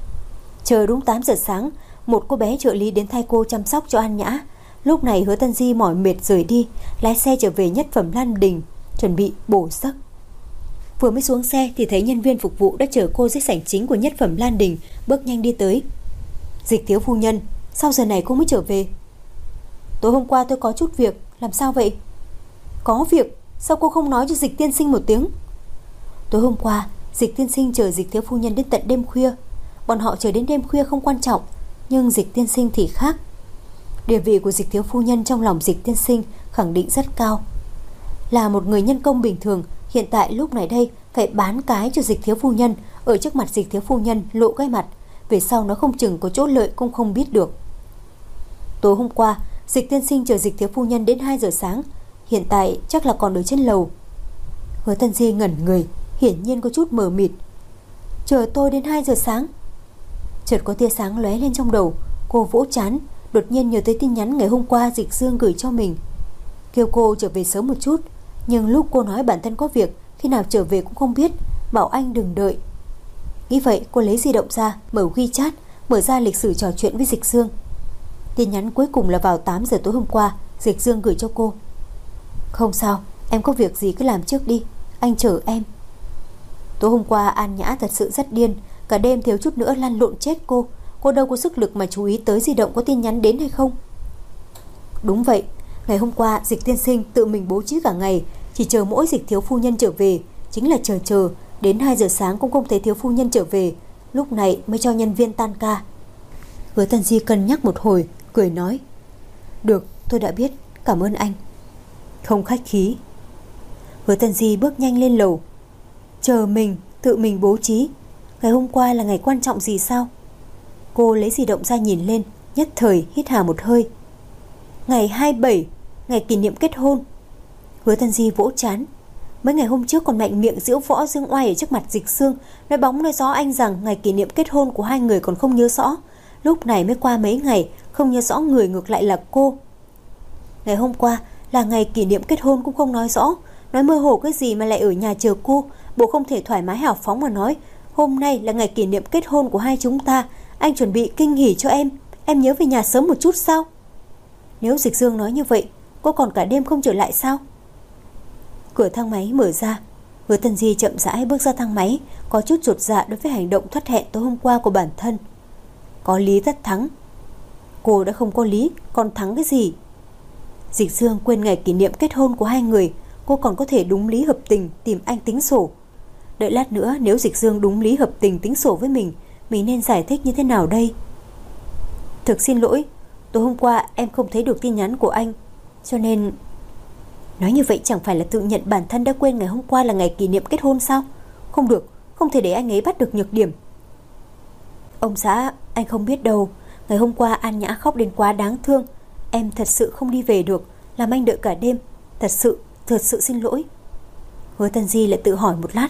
Chờ đúng 8 giờ sáng, một cô bé trợ lý đến thay cô chăm sóc cho An Nhã. Lúc này Hứa Tân Di mỏi mệt rời đi, lái xe trở về nhất phẩm Lan Đình, chuẩn bị bổ giấc. Vừa mới xuống xe thì thấy nhân viên phục vụ đã chờ cô dưới sảnh chính của nhất phẩm Lan Đình, bước nhanh đi tới. Dịch thiếu phu nhân, sao giờ này cô mới trở về? Tối hôm qua tôi có chút việc. Làm sao vậy? Có việc? Sao cô không nói cho Dịch tiên sinh một tiếng? Tối hôm qua Dịch tiên sinh chờ Dịch thiếu phu nhân đến tận đêm khuya. Bọn họ chờ đến đêm khuya không quan trọng, nhưng Dịch tiên sinh thì khác. Địa vị của Dịch thiếu phu nhân trong lòng Dịch tiên sinh khẳng định rất cao. Là một người nhân công bình thường, hiện tại lúc này đây phải bán cái cho Dịch thiếu phu nhân, ở trước mặt Dịch thiếu phu nhân lộ cái mặt, về sau nó không chừng có chỗ lợi cũng không biết được. Tối hôm qua Dịch tiên sinh chờ Dịch thiếu phu nhân đến 2 giờ sáng, hiện tại chắc là còn ở trên lầu. Hứa Tân Di ngẩn người, hiển nhiên có chút mờ mịt. Chờ tôi đến 2 giờ sáng? Chợt có tia sáng lóe lên trong đầu, cô vỗ trán, đột nhiên nhớ tới tin nhắn ngày hôm qua Dịch Dương gửi cho mình, kêu cô trở về sớm một chút. Nhưng lúc cô nói bản thân có việc, khi nào trở về cũng không biết, bảo anh đừng đợi. Nghĩ vậy cô lấy di động ra, mở WeChat, mở ra lịch sử trò chuyện với Dịch Dương. Tin nhắn cuối cùng là vào 8 giờ tối hôm qua, Dịch Dương gửi cho cô. Không sao, em có việc gì cứ làm trước đi, anh chờ em. Tối hôm qua An Nhã thật sự rất điên, cả đêm thiếu chút nữa lăn lộn chết cô. Cô đâu có sức lực mà chú ý tới di động có tin nhắn đến hay không. Đúng vậy, ngày hôm qua Dịch tiên sinh tự mình bố trí cả ngày, chỉ chờ mỗi Dịch thiếu phu nhân trở về. Chính là chờ đến 2 giờ sáng cũng không thấy thiếu phu nhân trở về, lúc này mới cho nhân viên tan ca. Hứa Tân Di cân nhắc một hồi, cười nói, được, tôi đã biết, cảm ơn anh. Không khách khí. Hứa Tân Di bước nhanh lên lầu. Chờ mình, tự mình bố trí. Ngày hôm qua là ngày quan trọng gì sao? Cô lấy di động ra nhìn lên, nhất thời hít hà một hơi. Ngày 27, ngày kỷ niệm kết hôn. Hứa Tân Di vỗ trán. Mấy ngày hôm trước còn mạnh miệng giễu võ dương oai ở trước mặt Dịch Dương, nói bóng nói gió anh rằng ngày kỷ niệm kết hôn của hai người còn không nhớ rõ. Lúc này mới qua mấy ngày, không nhớ rõ người ngược lại là cô. Ngày hôm qua là ngày kỷ niệm kết hôn cũng không nói rõ, nói mơ hồ cái gì mà lại ở nhà chờ cô. Bộ không thể thoải mái hào phóng mà nói, hôm nay là ngày kỷ niệm kết hôn của hai chúng ta, anh chuẩn bị kinh hỉ cho em nhớ về nhà sớm một chút sao? Nếu Dịch Dương nói như vậy, cô còn cả đêm không trở lại sao? Cửa thang máy mở ra, Hứa Tân Di chậm rãi bước ra thang máy, có chút chột dạ đối với hành động thất hẹn tối hôm qua của bản thân. Có lý tất thắng. Cô đã không có lý, còn thắng cái gì? Dịch Dương quên ngày kỷ niệm kết hôn của hai người, cô còn có thể đúng lý hợp tình tìm anh tính sổ. Đợi lát nữa nếu Dịch Dương đúng lý hợp tình tính sổ với mình nên giải thích như thế nào đây? Thực xin lỗi, tối hôm qua em không thấy được tin nhắn của anh, cho nên... Nói như vậy chẳng phải là tự nhận bản thân đã quên ngày hôm qua là ngày kỷ niệm kết hôn sao? Không được, không thể để anh ấy bắt được nhược điểm. Ông xã, anh không biết đâu, ngày hôm qua An Nhã khóc đến quá đáng thương. Em thật sự không đi về được, làm anh đợi cả đêm. Thật sự xin lỗi. Hứa Tân Di lại tự hỏi một lát.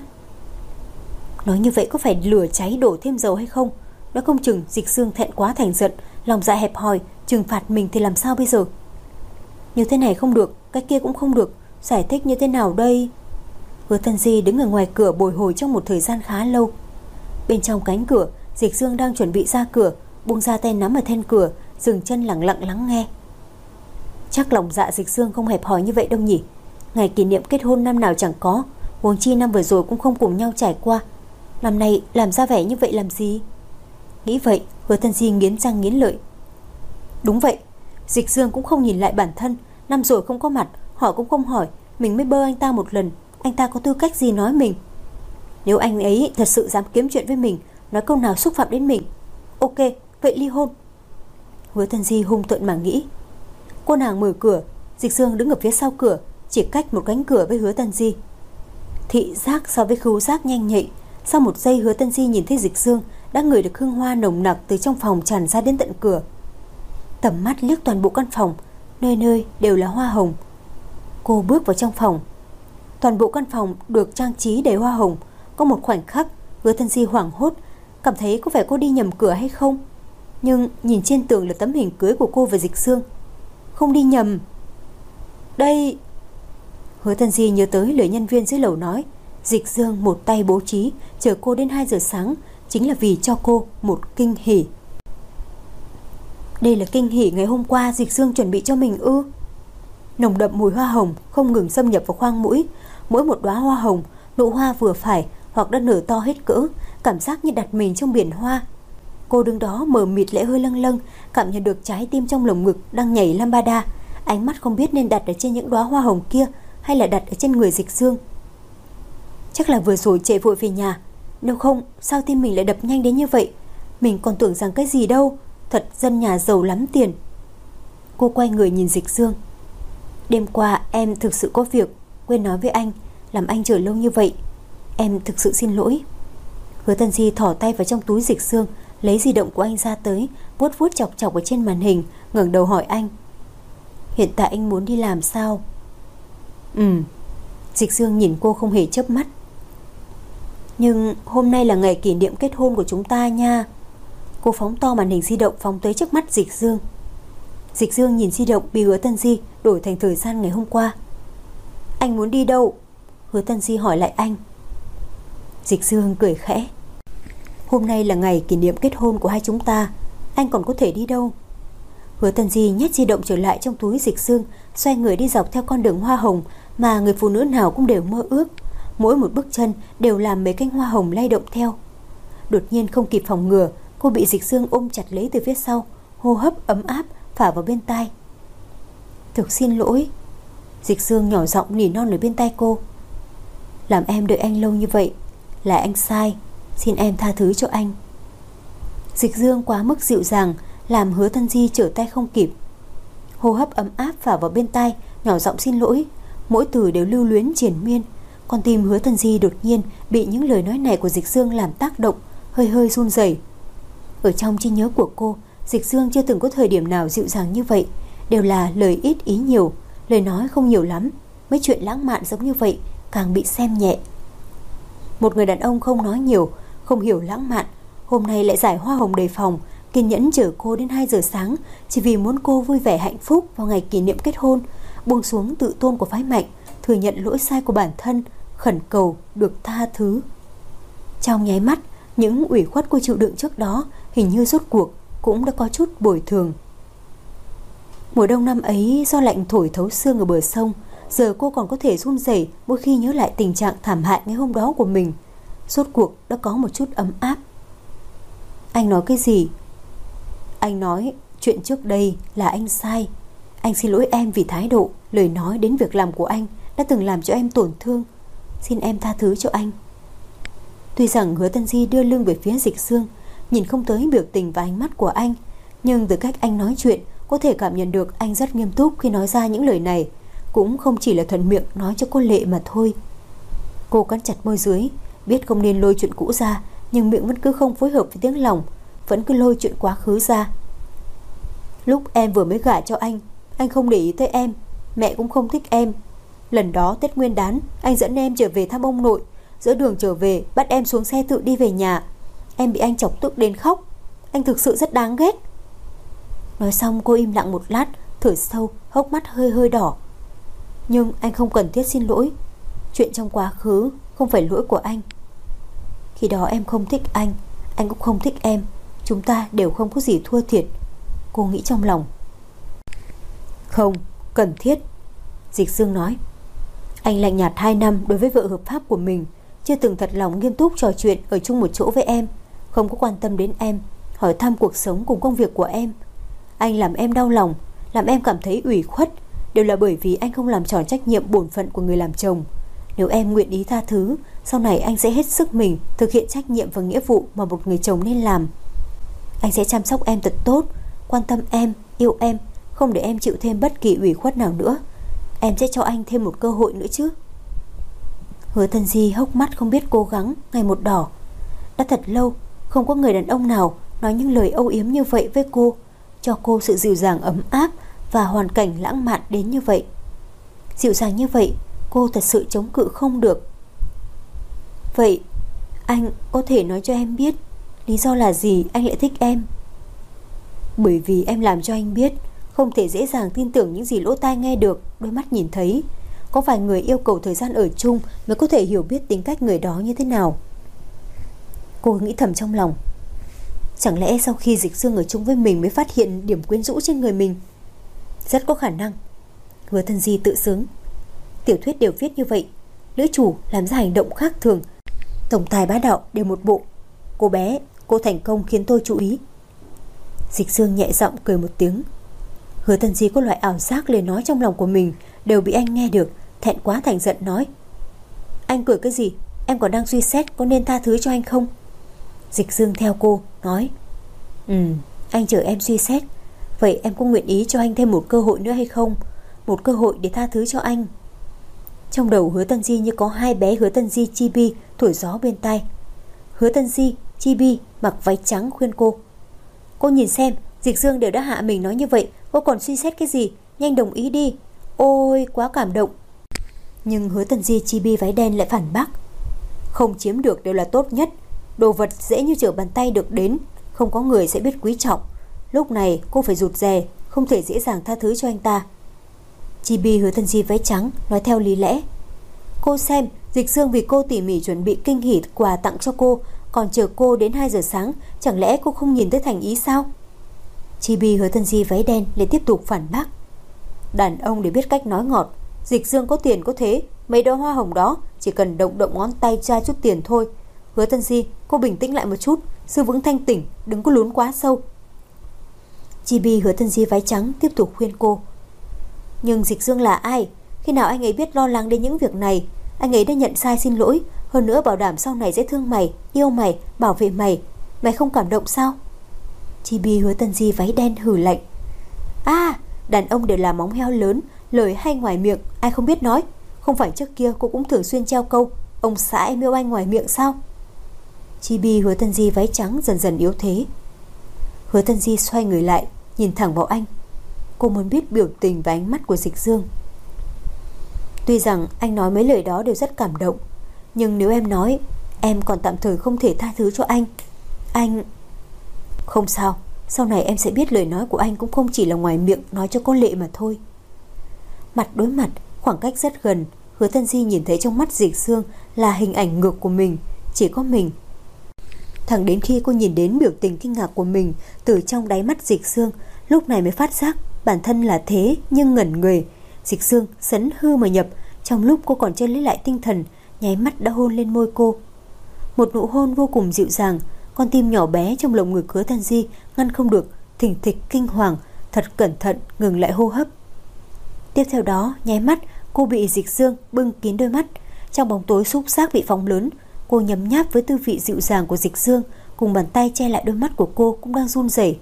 Nói như vậy có phải lửa cháy đổ thêm dầu hay không? Nói không chừng Dịch Dương thẹn quá thành giận, lòng dạ hẹp hòi, trừng phạt mình thì làm sao bây giờ? Như thế này không được, cái kia cũng không được, giải thích như thế nào đây? Hứa Tân Di đứng ở ngoài cửa bồi hồi trong một thời gian khá lâu. Bên trong cánh cửa, Dịch Dương đang chuẩn bị ra cửa, buông ra tay nắm ở then cửa, dừng chân lặng lặng lắng nghe. Chắc lòng dạ Dịch Dương không hẹp hòi như vậy đâu nhỉ? Ngày kỷ niệm kết hôn năm nào chẳng có, huống chi năm vừa rồi cũng không cùng nhau trải qua. Năm nay làm ra vẻ như vậy làm gì? Nghĩ vậy, Hứa Tân Di nghiến răng nghiến lợi. Đúng vậy, Dịch Dương cũng không nhìn lại bản thân, năm rồi không có mặt, hỏi cũng không hỏi, mình mới bơ anh ta một lần, anh ta có tư cách gì nói mình? Nếu anh ấy thật sự dám kiếm chuyện với mình, nói câu nào xúc phạm đến mình, ok, vậy ly hôn. Hứa Tân Di hung tợn mà nghĩ. Cô nàng mở cửa, Dịch Dương đứng ở phía sau cửa, chỉ cách một cánh cửa với Hứa Tân Di. Thị giác so với khứu giác nhanh nhạy, sau một giây Hứa Tân Di nhìn thấy Dịch Dương đã ngửi được hương hoa nồng nặc từ trong phòng tràn ra đến tận cửa. Tầm mắt liếc toàn bộ căn phòng, nơi nơi đều là hoa hồng. Cô bước vào trong phòng. Toàn bộ căn phòng được trang trí đầy hoa hồng. Có một khoảnh khắc Hứa Tân Di hoảng hốt, cảm thấy có phải cô đi nhầm cửa hay không. Nhưng nhìn trên tường là tấm hình cưới của cô và Dịch Dương. Không đi nhầm. Đây... Hứa Tân Di nhớ tới lời nhân viên dưới lầu nói, Dịch Dương một tay bố trí chờ cô đến 2 giờ sáng chính là vì cho cô một kinh hỉ. Đây là kinh hỉ ngày hôm qua Dịch Dương chuẩn bị cho mình ư? Nồng đậm mùi hoa hồng không ngừng xâm nhập vào khoang mũi. Mỗi một đóa hoa hồng, nụ hoa vừa phải hoặc đã nở to hết cỡ, cảm giác như đặt mình trong biển hoa. Cô đứng đó mờ mịt lẽ hơi lâng lâng, cảm nhận được trái tim trong lồng ngực đang nhảy lambada. Ánh mắt không biết nên đặt ở trên những đóa hoa hồng kia hay là đặt ở trên người Dịch Dương. Chắc là vừa rồi chạy vội về nhà, nếu không sao tim mình lại đập nhanh đến như vậy? Mình còn tưởng rằng cái gì đâu, thật dân nhà giàu lắm tiền. Cô quay người nhìn Dịch Dương. Đêm qua em thực sự có việc, quên nói với anh, làm anh chờ lâu như vậy. Em thực sự xin lỗi. Hứa Tân Di thỏ tay vào trong túi Dịch Dương, lấy di động của anh ra tới, vuốt vuốt chọc chọc ở trên màn hình, ngẩng đầu hỏi anh. Hiện tại anh muốn đi làm sao? Dịch Dương nhìn cô không hề chớp mắt. Nhưng hôm nay là ngày kỷ niệm kết hôn của chúng ta nha. Cô phóng to màn hình di động phóng tới trước mắt Dịch Dương. Dịch Dương nhìn di động bị Hứa Tân Di đổi thành thời gian ngày hôm qua. Anh muốn đi đâu? Hứa Tân Di hỏi lại anh. Dịch Dương cười khẽ. Hôm nay là ngày kỷ niệm kết hôn của hai chúng ta, anh còn có thể đi đâu? Hứa Tân Di nhét di động trở lại trong túi Dịch Dương, xoay người đi dọc theo con đường hoa hồng mà người phụ nữ nào cũng đều mơ ước. Mỗi một bước chân đều làm mấy cánh hoa hồng lay động theo. Đột nhiên không kịp phòng ngừa, cô bị Dịch Dương ôm chặt lấy từ phía sau, hô hấp ấm áp phả vào bên tai. Thực xin lỗi. Dịch Dương nhỏ giọng nỉ non ở bên tai cô. Làm em đợi anh lâu như vậy là anh sai, xin em tha thứ cho anh. Dịch Dương quá mức dịu dàng làm Hứa Tân Di trở tay không kịp. Hô hấp ấm áp phả vào bên tai, nhỏ giọng xin lỗi, mỗi từ đều lưu luyến triền miên. Con tim Hứa Tân Di đột nhiên bị những lời nói này của Dịch Dương làm tác động, hơi hơi run rẩy. Ở trong trí nhớ của cô, Dịch Dương chưa từng có thời điểm nào dịu dàng như vậy, đều là lời ít ý nhiều, lời nói không nhiều lắm. Mấy chuyện lãng mạn giống như vậy càng bị xem nhẹ. Một người đàn ông không nói nhiều, không hiểu lãng mạn, hôm nay lại giải hoa hồng đầy phòng, kiên nhẫn chở cô đến 2 giờ sáng, chỉ vì muốn cô vui vẻ hạnh phúc vào ngày kỷ niệm kết hôn, buông xuống tự tôn của phái mạnh, thừa nhận lỗi sai của bản thân, khẩn cầu được tha thứ. Trong nháy mắt, những ủy khuất cô chịu đựng trước đó hình như rốt cuộc cũng đã có chút bồi thường. Mùa đông năm ấy, do lạnh thổi thấu xương ở bờ sông, Giờ cô còn có thể run rẩy mỗi khi nhớ lại tình trạng thảm hại ngày hôm đó của mình. Rốt cuộc đã có một chút ấm áp. Anh nói cái gì? Anh nói chuyện trước đây là anh sai. Anh xin lỗi em vì thái độ, lời nói đến việc làm của anh đã từng làm cho em tổn thương. Xin em tha thứ cho anh. Tuy rằng Hứa Tân Di đưa lưng về phía Dịch Dương, nhìn không tới biểu tình và ánh mắt của anh, nhưng từ cách anh nói chuyện có thể cảm nhận được anh rất nghiêm túc khi nói ra những lời này, cũng không chỉ là thuận miệng nói cho cô Lệ mà thôi. Cô cắn chặt môi dưới, biết không nên lôi chuyện cũ ra, nhưng miệng vẫn cứ không phối hợp với tiếng lòng, vẫn cứ lôi chuyện quá khứ ra. Lúc em vừa mới gả cho anh không để ý tới em, mẹ cũng không thích em. Lần đó Tết Nguyên đán, anh dẫn em trở về thăm ông nội, giữa đường trở về bắt em xuống xe tự đi về nhà. Em bị anh chọc tức đến khóc. Anh thực sự rất đáng ghét. Nói xong cô im lặng một lát, thở sâu, hốc mắt hơi hơi đỏ. Nhưng anh không cần thiết xin lỗi. Chuyện trong quá khứ không phải lỗi của anh. Khi đó em không thích anh cũng không thích em. Chúng ta đều không có gì thua thiệt, cô nghĩ trong lòng. Không cần thiết, Dịch Dương nói. Anh lạnh nhạt 2 năm đối với vợ hợp pháp của mình, chưa từng thật lòng nghiêm túc trò chuyện ở chung một chỗ với em, không có quan tâm đến em, hỏi thăm cuộc sống cùng công việc của em. Anh làm em đau lòng, làm em cảm thấy ủy khuất, đều là bởi vì anh không làm tròn trách nhiệm bổn phận của người làm chồng. Nếu em nguyện ý tha thứ, sau này anh sẽ hết sức mình thực hiện trách nhiệm và nghĩa vụ mà một người chồng nên làm. Anh sẽ chăm sóc em thật tốt, quan tâm em, yêu em, không để em chịu thêm bất kỳ ủy khuất nào nữa. Em sẽ cho anh thêm một cơ hội nữa chứ. Hứa Tân Di hốc mắt không biết cố gắng, ngày một đỏ. Đã thật lâu không có người đàn ông nào nói những lời âu yếm như vậy với cô, cho cô sự dịu dàng ấm áp và hoàn cảnh lãng mạn đến như vậy. Dịu dàng như vậy, cô thật sự chống cự không được. Vậy anh có thể nói cho em biết lý do là gì anh lại thích em? Bởi vì em làm cho anh biết không thể dễ dàng tin tưởng những gì lỗ tai nghe được, đôi mắt nhìn thấy. Có vài người yêu cầu thời gian ở chung mới có thể hiểu biết tính cách người đó như thế nào. Cô nghĩ thầm trong lòng. Chẳng lẽ sau khi Dịch Dương ở chung với mình mới phát hiện điểm quyến rũ trên người mình? Rất có khả năng, Hứa Tân Di tự sướng. Tiểu thuyết đều viết như vậy, nữ chủ làm ra hành động khác thường, tổng tài bá đạo đều một bộ. Cô bé, cô thành công khiến tôi chú ý. Dịch Dương nhẹ giọng cười một tiếng. Hứa Tân Di có loại ảo giác lời nói trong lòng của mình đều bị anh nghe được, thẹn quá thành giận nói. Anh cười cái gì? Em còn đang suy xét có nên tha thứ cho anh không? Dịch Dương theo cô nói. Anh chờ em suy xét. Vậy em có nguyện ý cho anh thêm một cơ hội nữa hay không? Một cơ hội để tha thứ cho anh. Trong đầu Hứa Tân Di như có hai bé Hứa Tân Di Chibi thổi gió bên tai. Hứa Tân Di Chibi mặc váy trắng khuyên cô. Cô nhìn xem, Dịch Dương đều đã hạ mình nói như vậy, cô còn suy xét cái gì? Nhanh đồng ý đi. Ôi quá cảm động. Nhưng Hứa Tân Di Chibi váy đen lại phản bác. Không chiếm được đều là tốt nhất. Đồ vật dễ như trở bàn tay được đến, không có người sẽ biết quý trọng. Lúc này cô phải rụt rè, không thể dễ dàng tha thứ cho anh ta. Chibi Hứa Tân Di váy trắng nói theo lý lẽ. Cô xem, Dịch Dương vì cô tỉ mỉ chuẩn bị kinh hỉ quà tặng cho cô, còn chờ cô đến 2 giờ sáng, chẳng lẽ cô không nhìn tới thành ý sao? Chibi Hứa Tân Di váy đen lại tiếp tục phản bác. Đàn ông để biết cách nói ngọt. Dịch Dương có tiền có thế, mấy đóa hoa hồng đó chỉ cần động động ngón tay ra chút tiền thôi. Hứa Tân Di, cô bình tĩnh lại một chút, giữ vững thanh tỉnh, đừng có lún quá sâu. Chibi Hứa Tân Di váy trắng tiếp tục khuyên cô. Nhưng Dịch Dương là ai? Khi nào anh ấy biết lo lắng đến những việc này? Anh ấy đã nhận sai xin lỗi, hơn nữa bảo đảm sau này sẽ thương mày, yêu mày, bảo vệ mày. Mày không cảm động sao? Chibi Hứa Tân Di váy đen hừ lạnh. Đàn ông đều là móng heo lớn, lời hay ngoài miệng ai không biết nói. Không phải trước kia cô cũng thường xuyên treo câu ông xã em yêu anh ngoài miệng sao? Chibi Hứa Tân Di váy trắng dần dần yếu thế. Hứa Tân Di xoay người lại, nhìn thẳng vào anh. Cô muốn biết biểu tình và ánh mắt của Dịch Dương. Tuy rằng anh nói mấy lời đó đều rất cảm động, nhưng nếu em nói em còn tạm thời không thể tha thứ cho anh... Không sao, sau này em sẽ biết lời nói của anh cũng không chỉ là ngoài miệng nói cho có lệ mà thôi. Mặt đối mặt, khoảng cách rất gần, Hứa Tân Di nhìn thấy trong mắt Dịch Dương là hình ảnh ngược của mình, chỉ có mình. Thẳng đến khi cô nhìn đến biểu tình kinh ngạc của mình từ trong đáy mắt Dịch Dương, lúc này mới phát giác bản thân là thế nhưng ngẩn người. Dịch Dương sấn hư mà nhập, trong lúc cô còn chưa lấy lại tinh thần, nháy mắt đã hôn lên môi cô. Một nụ hôn vô cùng dịu dàng, con tim nhỏ bé trong lồng ngực Hứa Tân Di ngăn không được thình thịch kinh hoàng, thật cẩn thận ngừng lại hô hấp. Tiếp theo đó, nháy mắt cô bị Dịch Dương bưng kín đôi mắt. Trong bóng tối xúc giác bị phóng lớn, cô nhấm nháp với tư vị dịu dàng của Dịch Dương, cùng bàn tay che lại đôi mắt của cô cũng đang run rẩy.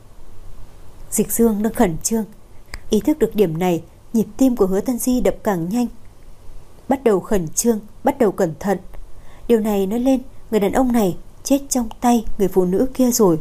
Dịch Dương đang khẩn trương. Ý thức được điểm này, nhịp tim của Hứa Tân Di đập càng nhanh. Bắt đầu khẩn trương, bắt đầu cẩn thận. Điều này nói lên người đàn ông này chết trong tay người phụ nữ kia rồi.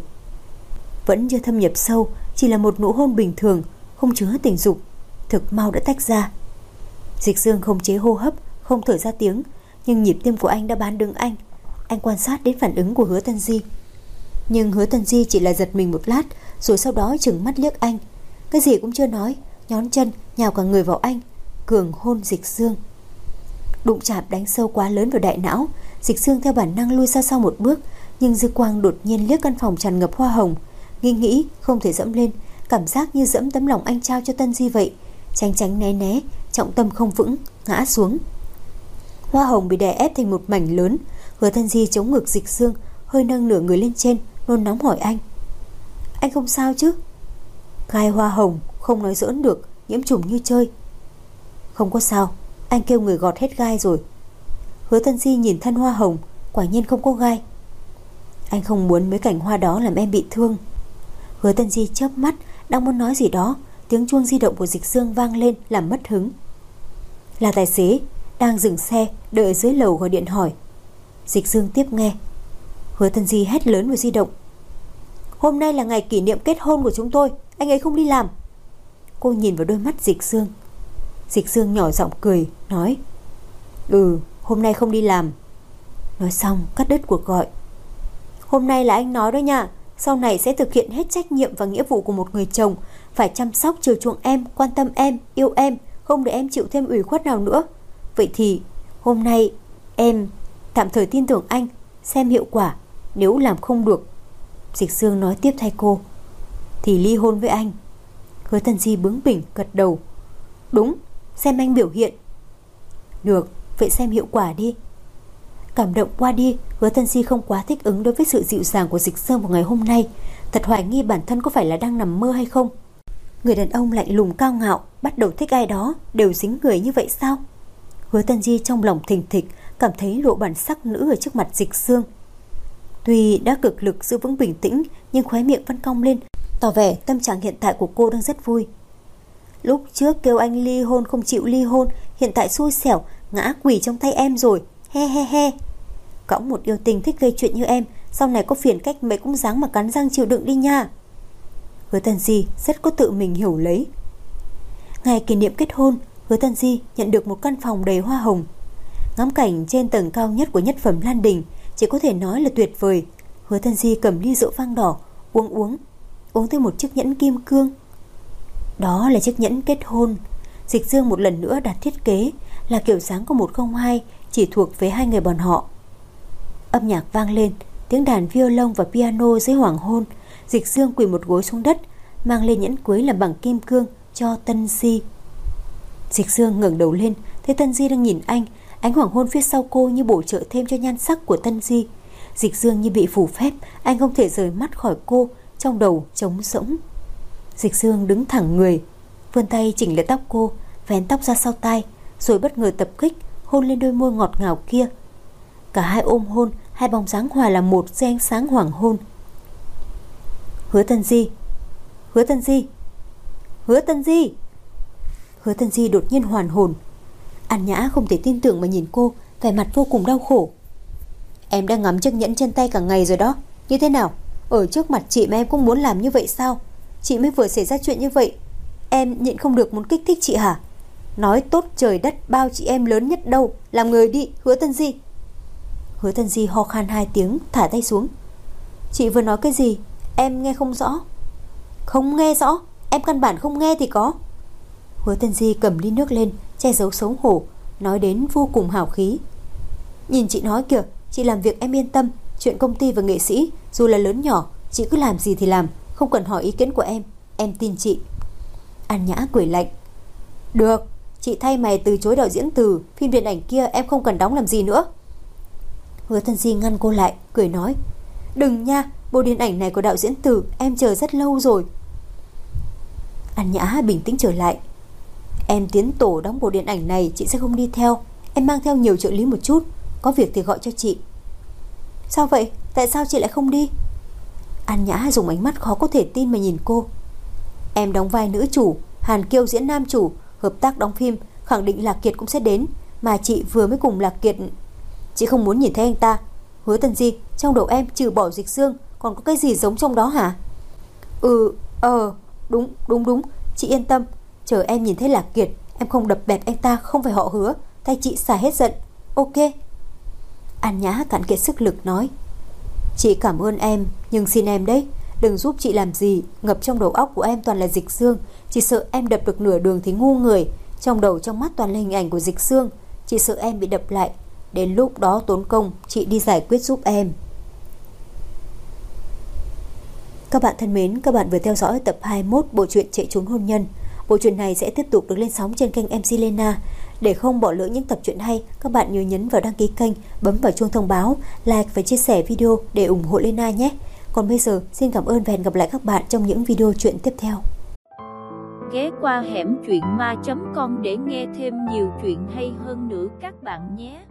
Vẫn chưa thâm nhập sâu, chỉ là một nụ hôn bình thường, không chứa tình dục, thực mau đã tách ra. Dịch Dương không chế hô hấp, không thở ra tiếng, nhưng nhịp tim của anh đã bán đứng anh. Anh quan sát đến phản ứng của Hứa Tân Di, nhưng Hứa Tân Di chỉ là giật mình một lát, rồi sau đó trừng mắt liếc anh, cái gì cũng chưa nói, nhón chân nhào cả người vào anh, cường hôn Dịch Dương. Đụng chạm đánh sâu quá lớn vào đại não, Dịch Dương theo bản năng lui ra sau một bước, nhưng dư quang đột nhiên liếc căn phòng tràn ngập hoa hồng, nghĩ không thể dẫm lên, cảm giác như dẫm tấm lòng anh trao cho Tân Di vậy, tránh né né, trọng tâm không vững, ngã xuống. Hoa hồng bị đè ép thành một mảnh lớn. Hứa Tân Di chống ngực Dịch Dương, hơi nâng nửa người lên trên, nôn nóng hỏi anh không sao chứ? Gai hoa hồng không nói giỡn được, nhiễm trùng như chơi. Không có sao, anh kêu người gọt hết gai rồi. Hứa Tân Di nhìn thân hoa hồng, quả nhiên không có gai. Anh không muốn mấy cảnh hoa đó làm em bị thương. Hứa Tân Di chớp mắt, đang muốn nói gì đó, tiếng chuông di động của Dịch Dương vang lên làm mất hứng. Là tài xế đang dừng xe đợi dưới lầu gọi điện hỏi. Dịch Dương tiếp nghe. Hứa Tân Di hét lớn vào di động: Hôm nay là ngày kỷ niệm kết hôn của chúng tôi, anh ấy không đi làm. Cô nhìn vào đôi mắt Dịch Dương. Dịch Dương nhỏ giọng cười, nói: Hôm nay không đi làm. Nói xong cắt đứt cuộc gọi. Hôm nay là anh nói đó nha, sau này sẽ thực hiện hết trách nhiệm và nghĩa vụ của một người chồng, phải chăm sóc chiều chuộng em, quan tâm em, yêu em, không để em chịu thêm ủy khuất nào nữa. Vậy thì hôm nay em tạm thời tin tưởng anh, xem hiệu quả. Nếu làm không được, Dịch Dương nói tiếp thay cô, thì ly hôn với anh. Hứa Tân Di bướng bỉnh gật đầu. Đúng, xem anh biểu hiện. Được, vậy xem hiệu quả đi. Cảm động qua đi, Hứa Tân Di không quá thích ứng đối với sự dịu dàng của Dịch Dương vào ngày hôm nay. Thật hoài nghi bản thân có phải là đang nằm mơ hay không. Người đàn ông lạnh lùng cao ngạo bắt đầu thích ai đó đều dính người như vậy sao? Hứa Tân Di trong lòng thình thịch, cảm thấy lộ bản sắc nữ ở trước mặt Dịch Dương. Tuy đã cực lực giữ vững bình tĩnh, nhưng khóe miệng vẫn cong lên, tỏ vẻ tâm trạng hiện tại của cô đang rất vui. Lúc trước kêu anh ly hôn không chịu ly hôn, hiện tại xui xẻo ngã quỳ trong tay em rồi. He he he. Cõng một yêu tình thích gây chuyện như em, sau này có phiền cách mấy cũng dáng mà cắn răng chịu đựng đi nha. Hứa Tân Di rất có tự mình hiểu lấy. Ngày kỷ niệm kết hôn, Hứa Tân Di nhận được một căn phòng đầy hoa hồng. Ngắm cảnh trên tầng cao nhất của nhất phẩm Lan Đình chỉ có thể nói là tuyệt vời. Hứa Tân Di cầm ly rượu vang đỏ, uống thêm một chiếc nhẫn kim cương. Đó là chiếc nhẫn kết hôn. Dịch Dương một lần nữa đặt thiết kế, là kiểu dáng của 102, chỉ thuộc với hai người bọn họ. Âm nhạc vang lên, tiếng đàn violon và piano dưới hoàng hôn. Dịch Dương quỳ một gối xuống đất, mang lên nhẫn cưới làm bằng kim cương cho Tân Di. Dịch Dương ngẩng đầu lên, thấy Tân Di đang nhìn anh. Ánh hoàng hôn phía sau cô như bổ trợ thêm cho nhan sắc của Tân Di. Dịch Dương như bị phủ phép, anh không thể rời mắt khỏi cô, trong đầu trống rỗng. Dịch Dương đứng thẳng người, vươn tay chỉnh lại tóc cô, vén tóc ra sau tai, rồi bất ngờ tập kích, hôn lên đôi môi ngọt ngào kia. Cả hai ôm hôn, hai bóng dáng hòa làm một dưới ánh sáng hoàng hôn. Hứa Tân Di, Hứa Tân Di, Hứa Tân Di. Hứa Tân Di đột nhiên hoàn hồn. An Nhã không thể tin tưởng mà nhìn cô, vẻ mặt vô cùng đau khổ. Em đã ngắm chiếc nhẫn trên tay cả ngày rồi đó. Như thế nào? Ở trước mặt chị mà em cũng muốn làm như vậy sao? Chị mới vừa xảy ra chuyện như vậy, em nhịn không được muốn kích thích chị hả? Nói tốt trời đất bao chị em lớn nhất đâu, làm người đi, Hứa Tân Di. Hứa Tân Di ho khan 2 tiếng, thả tay xuống. Chị vừa nói cái gì? Em nghe không rõ. Không nghe rõ? Em căn bản không nghe thì có. Hứa Tân Di cầm ly nước lên, che giấu xấu hổ, nói đến vô cùng hào khí. Nhìn chị nói kìa, chị làm việc em yên tâm. Chuyện công ty và nghệ sĩ, dù là lớn nhỏ, chị cứ làm gì thì làm, không cần hỏi ý kiến của em tin chị. An Nhã cười lạnh. Được, chị thay mày từ chối đạo diễn từ phim điện ảnh kia, em không cần đóng làm gì nữa. Hứa Tân Di ngăn cô lại, cười nói, đừng nha, bộ điện ảnh này của đạo diễn Từ em chờ rất lâu rồi. An Nhã bình tĩnh trở lại. Em tiến tổ đóng bộ điện ảnh này chị sẽ không đi theo, em mang theo nhiều trợ lý một chút, có việc thì gọi cho chị. Sao vậy? Tại sao chị lại không đi? An Nhã dùng ánh mắt khó có thể tin mà nhìn cô. Em đóng vai nữ chủ, Hàn Kiêu diễn nam chủ, hợp tác đóng phim, khẳng định Lạc Kiệt cũng sẽ đến, mà chị vừa mới cùng Lạc Kiệt. Chị không muốn nhìn thấy anh ta. Hứa Tân Di, trong đầu em trừ bỏ Dịch Dương còn có cái gì giống trong đó hả? Đúng, chị yên tâm, chờ em nhìn thấy Lạc Kiệt, em không đập bẹp anh ta, không phải họ Hứa, thay chị xả hết giận. Ok. An Nhã cạn kiệt sức lực nói, chị cảm ơn em, nhưng xin em đấy, đừng giúp chị làm gì. Ngập trong đầu óc của em toàn là Dịch Dương, chị sợ em đập được nửa đường thì ngu người. Trong đầu trong mắt toàn là hình ảnh của Dịch Dương, chị sợ em bị đập lại, đến lúc đó tốn công, chị đi giải quyết giúp em. Các bạn thân mến, các bạn vừa theo dõi tập 21 bộ truyện Chạy trốn hôn nhân. Bộ truyện này sẽ tiếp tục được lên sóng trên kênh MC Lena. Để không bỏ lỡ những tập truyện hay, các bạn nhớ nhấn vào đăng ký kênh, bấm vào chuông thông báo, like và chia sẻ video để ủng hộ Lena nhé. Còn bây giờ, xin cảm ơn và hẹn gặp lại các bạn trong những video truyện tiếp theo.
Ghé qua hẻm truyện ma.com để nghe thêm nhiều chuyện hay hơn nữa các bạn nhé.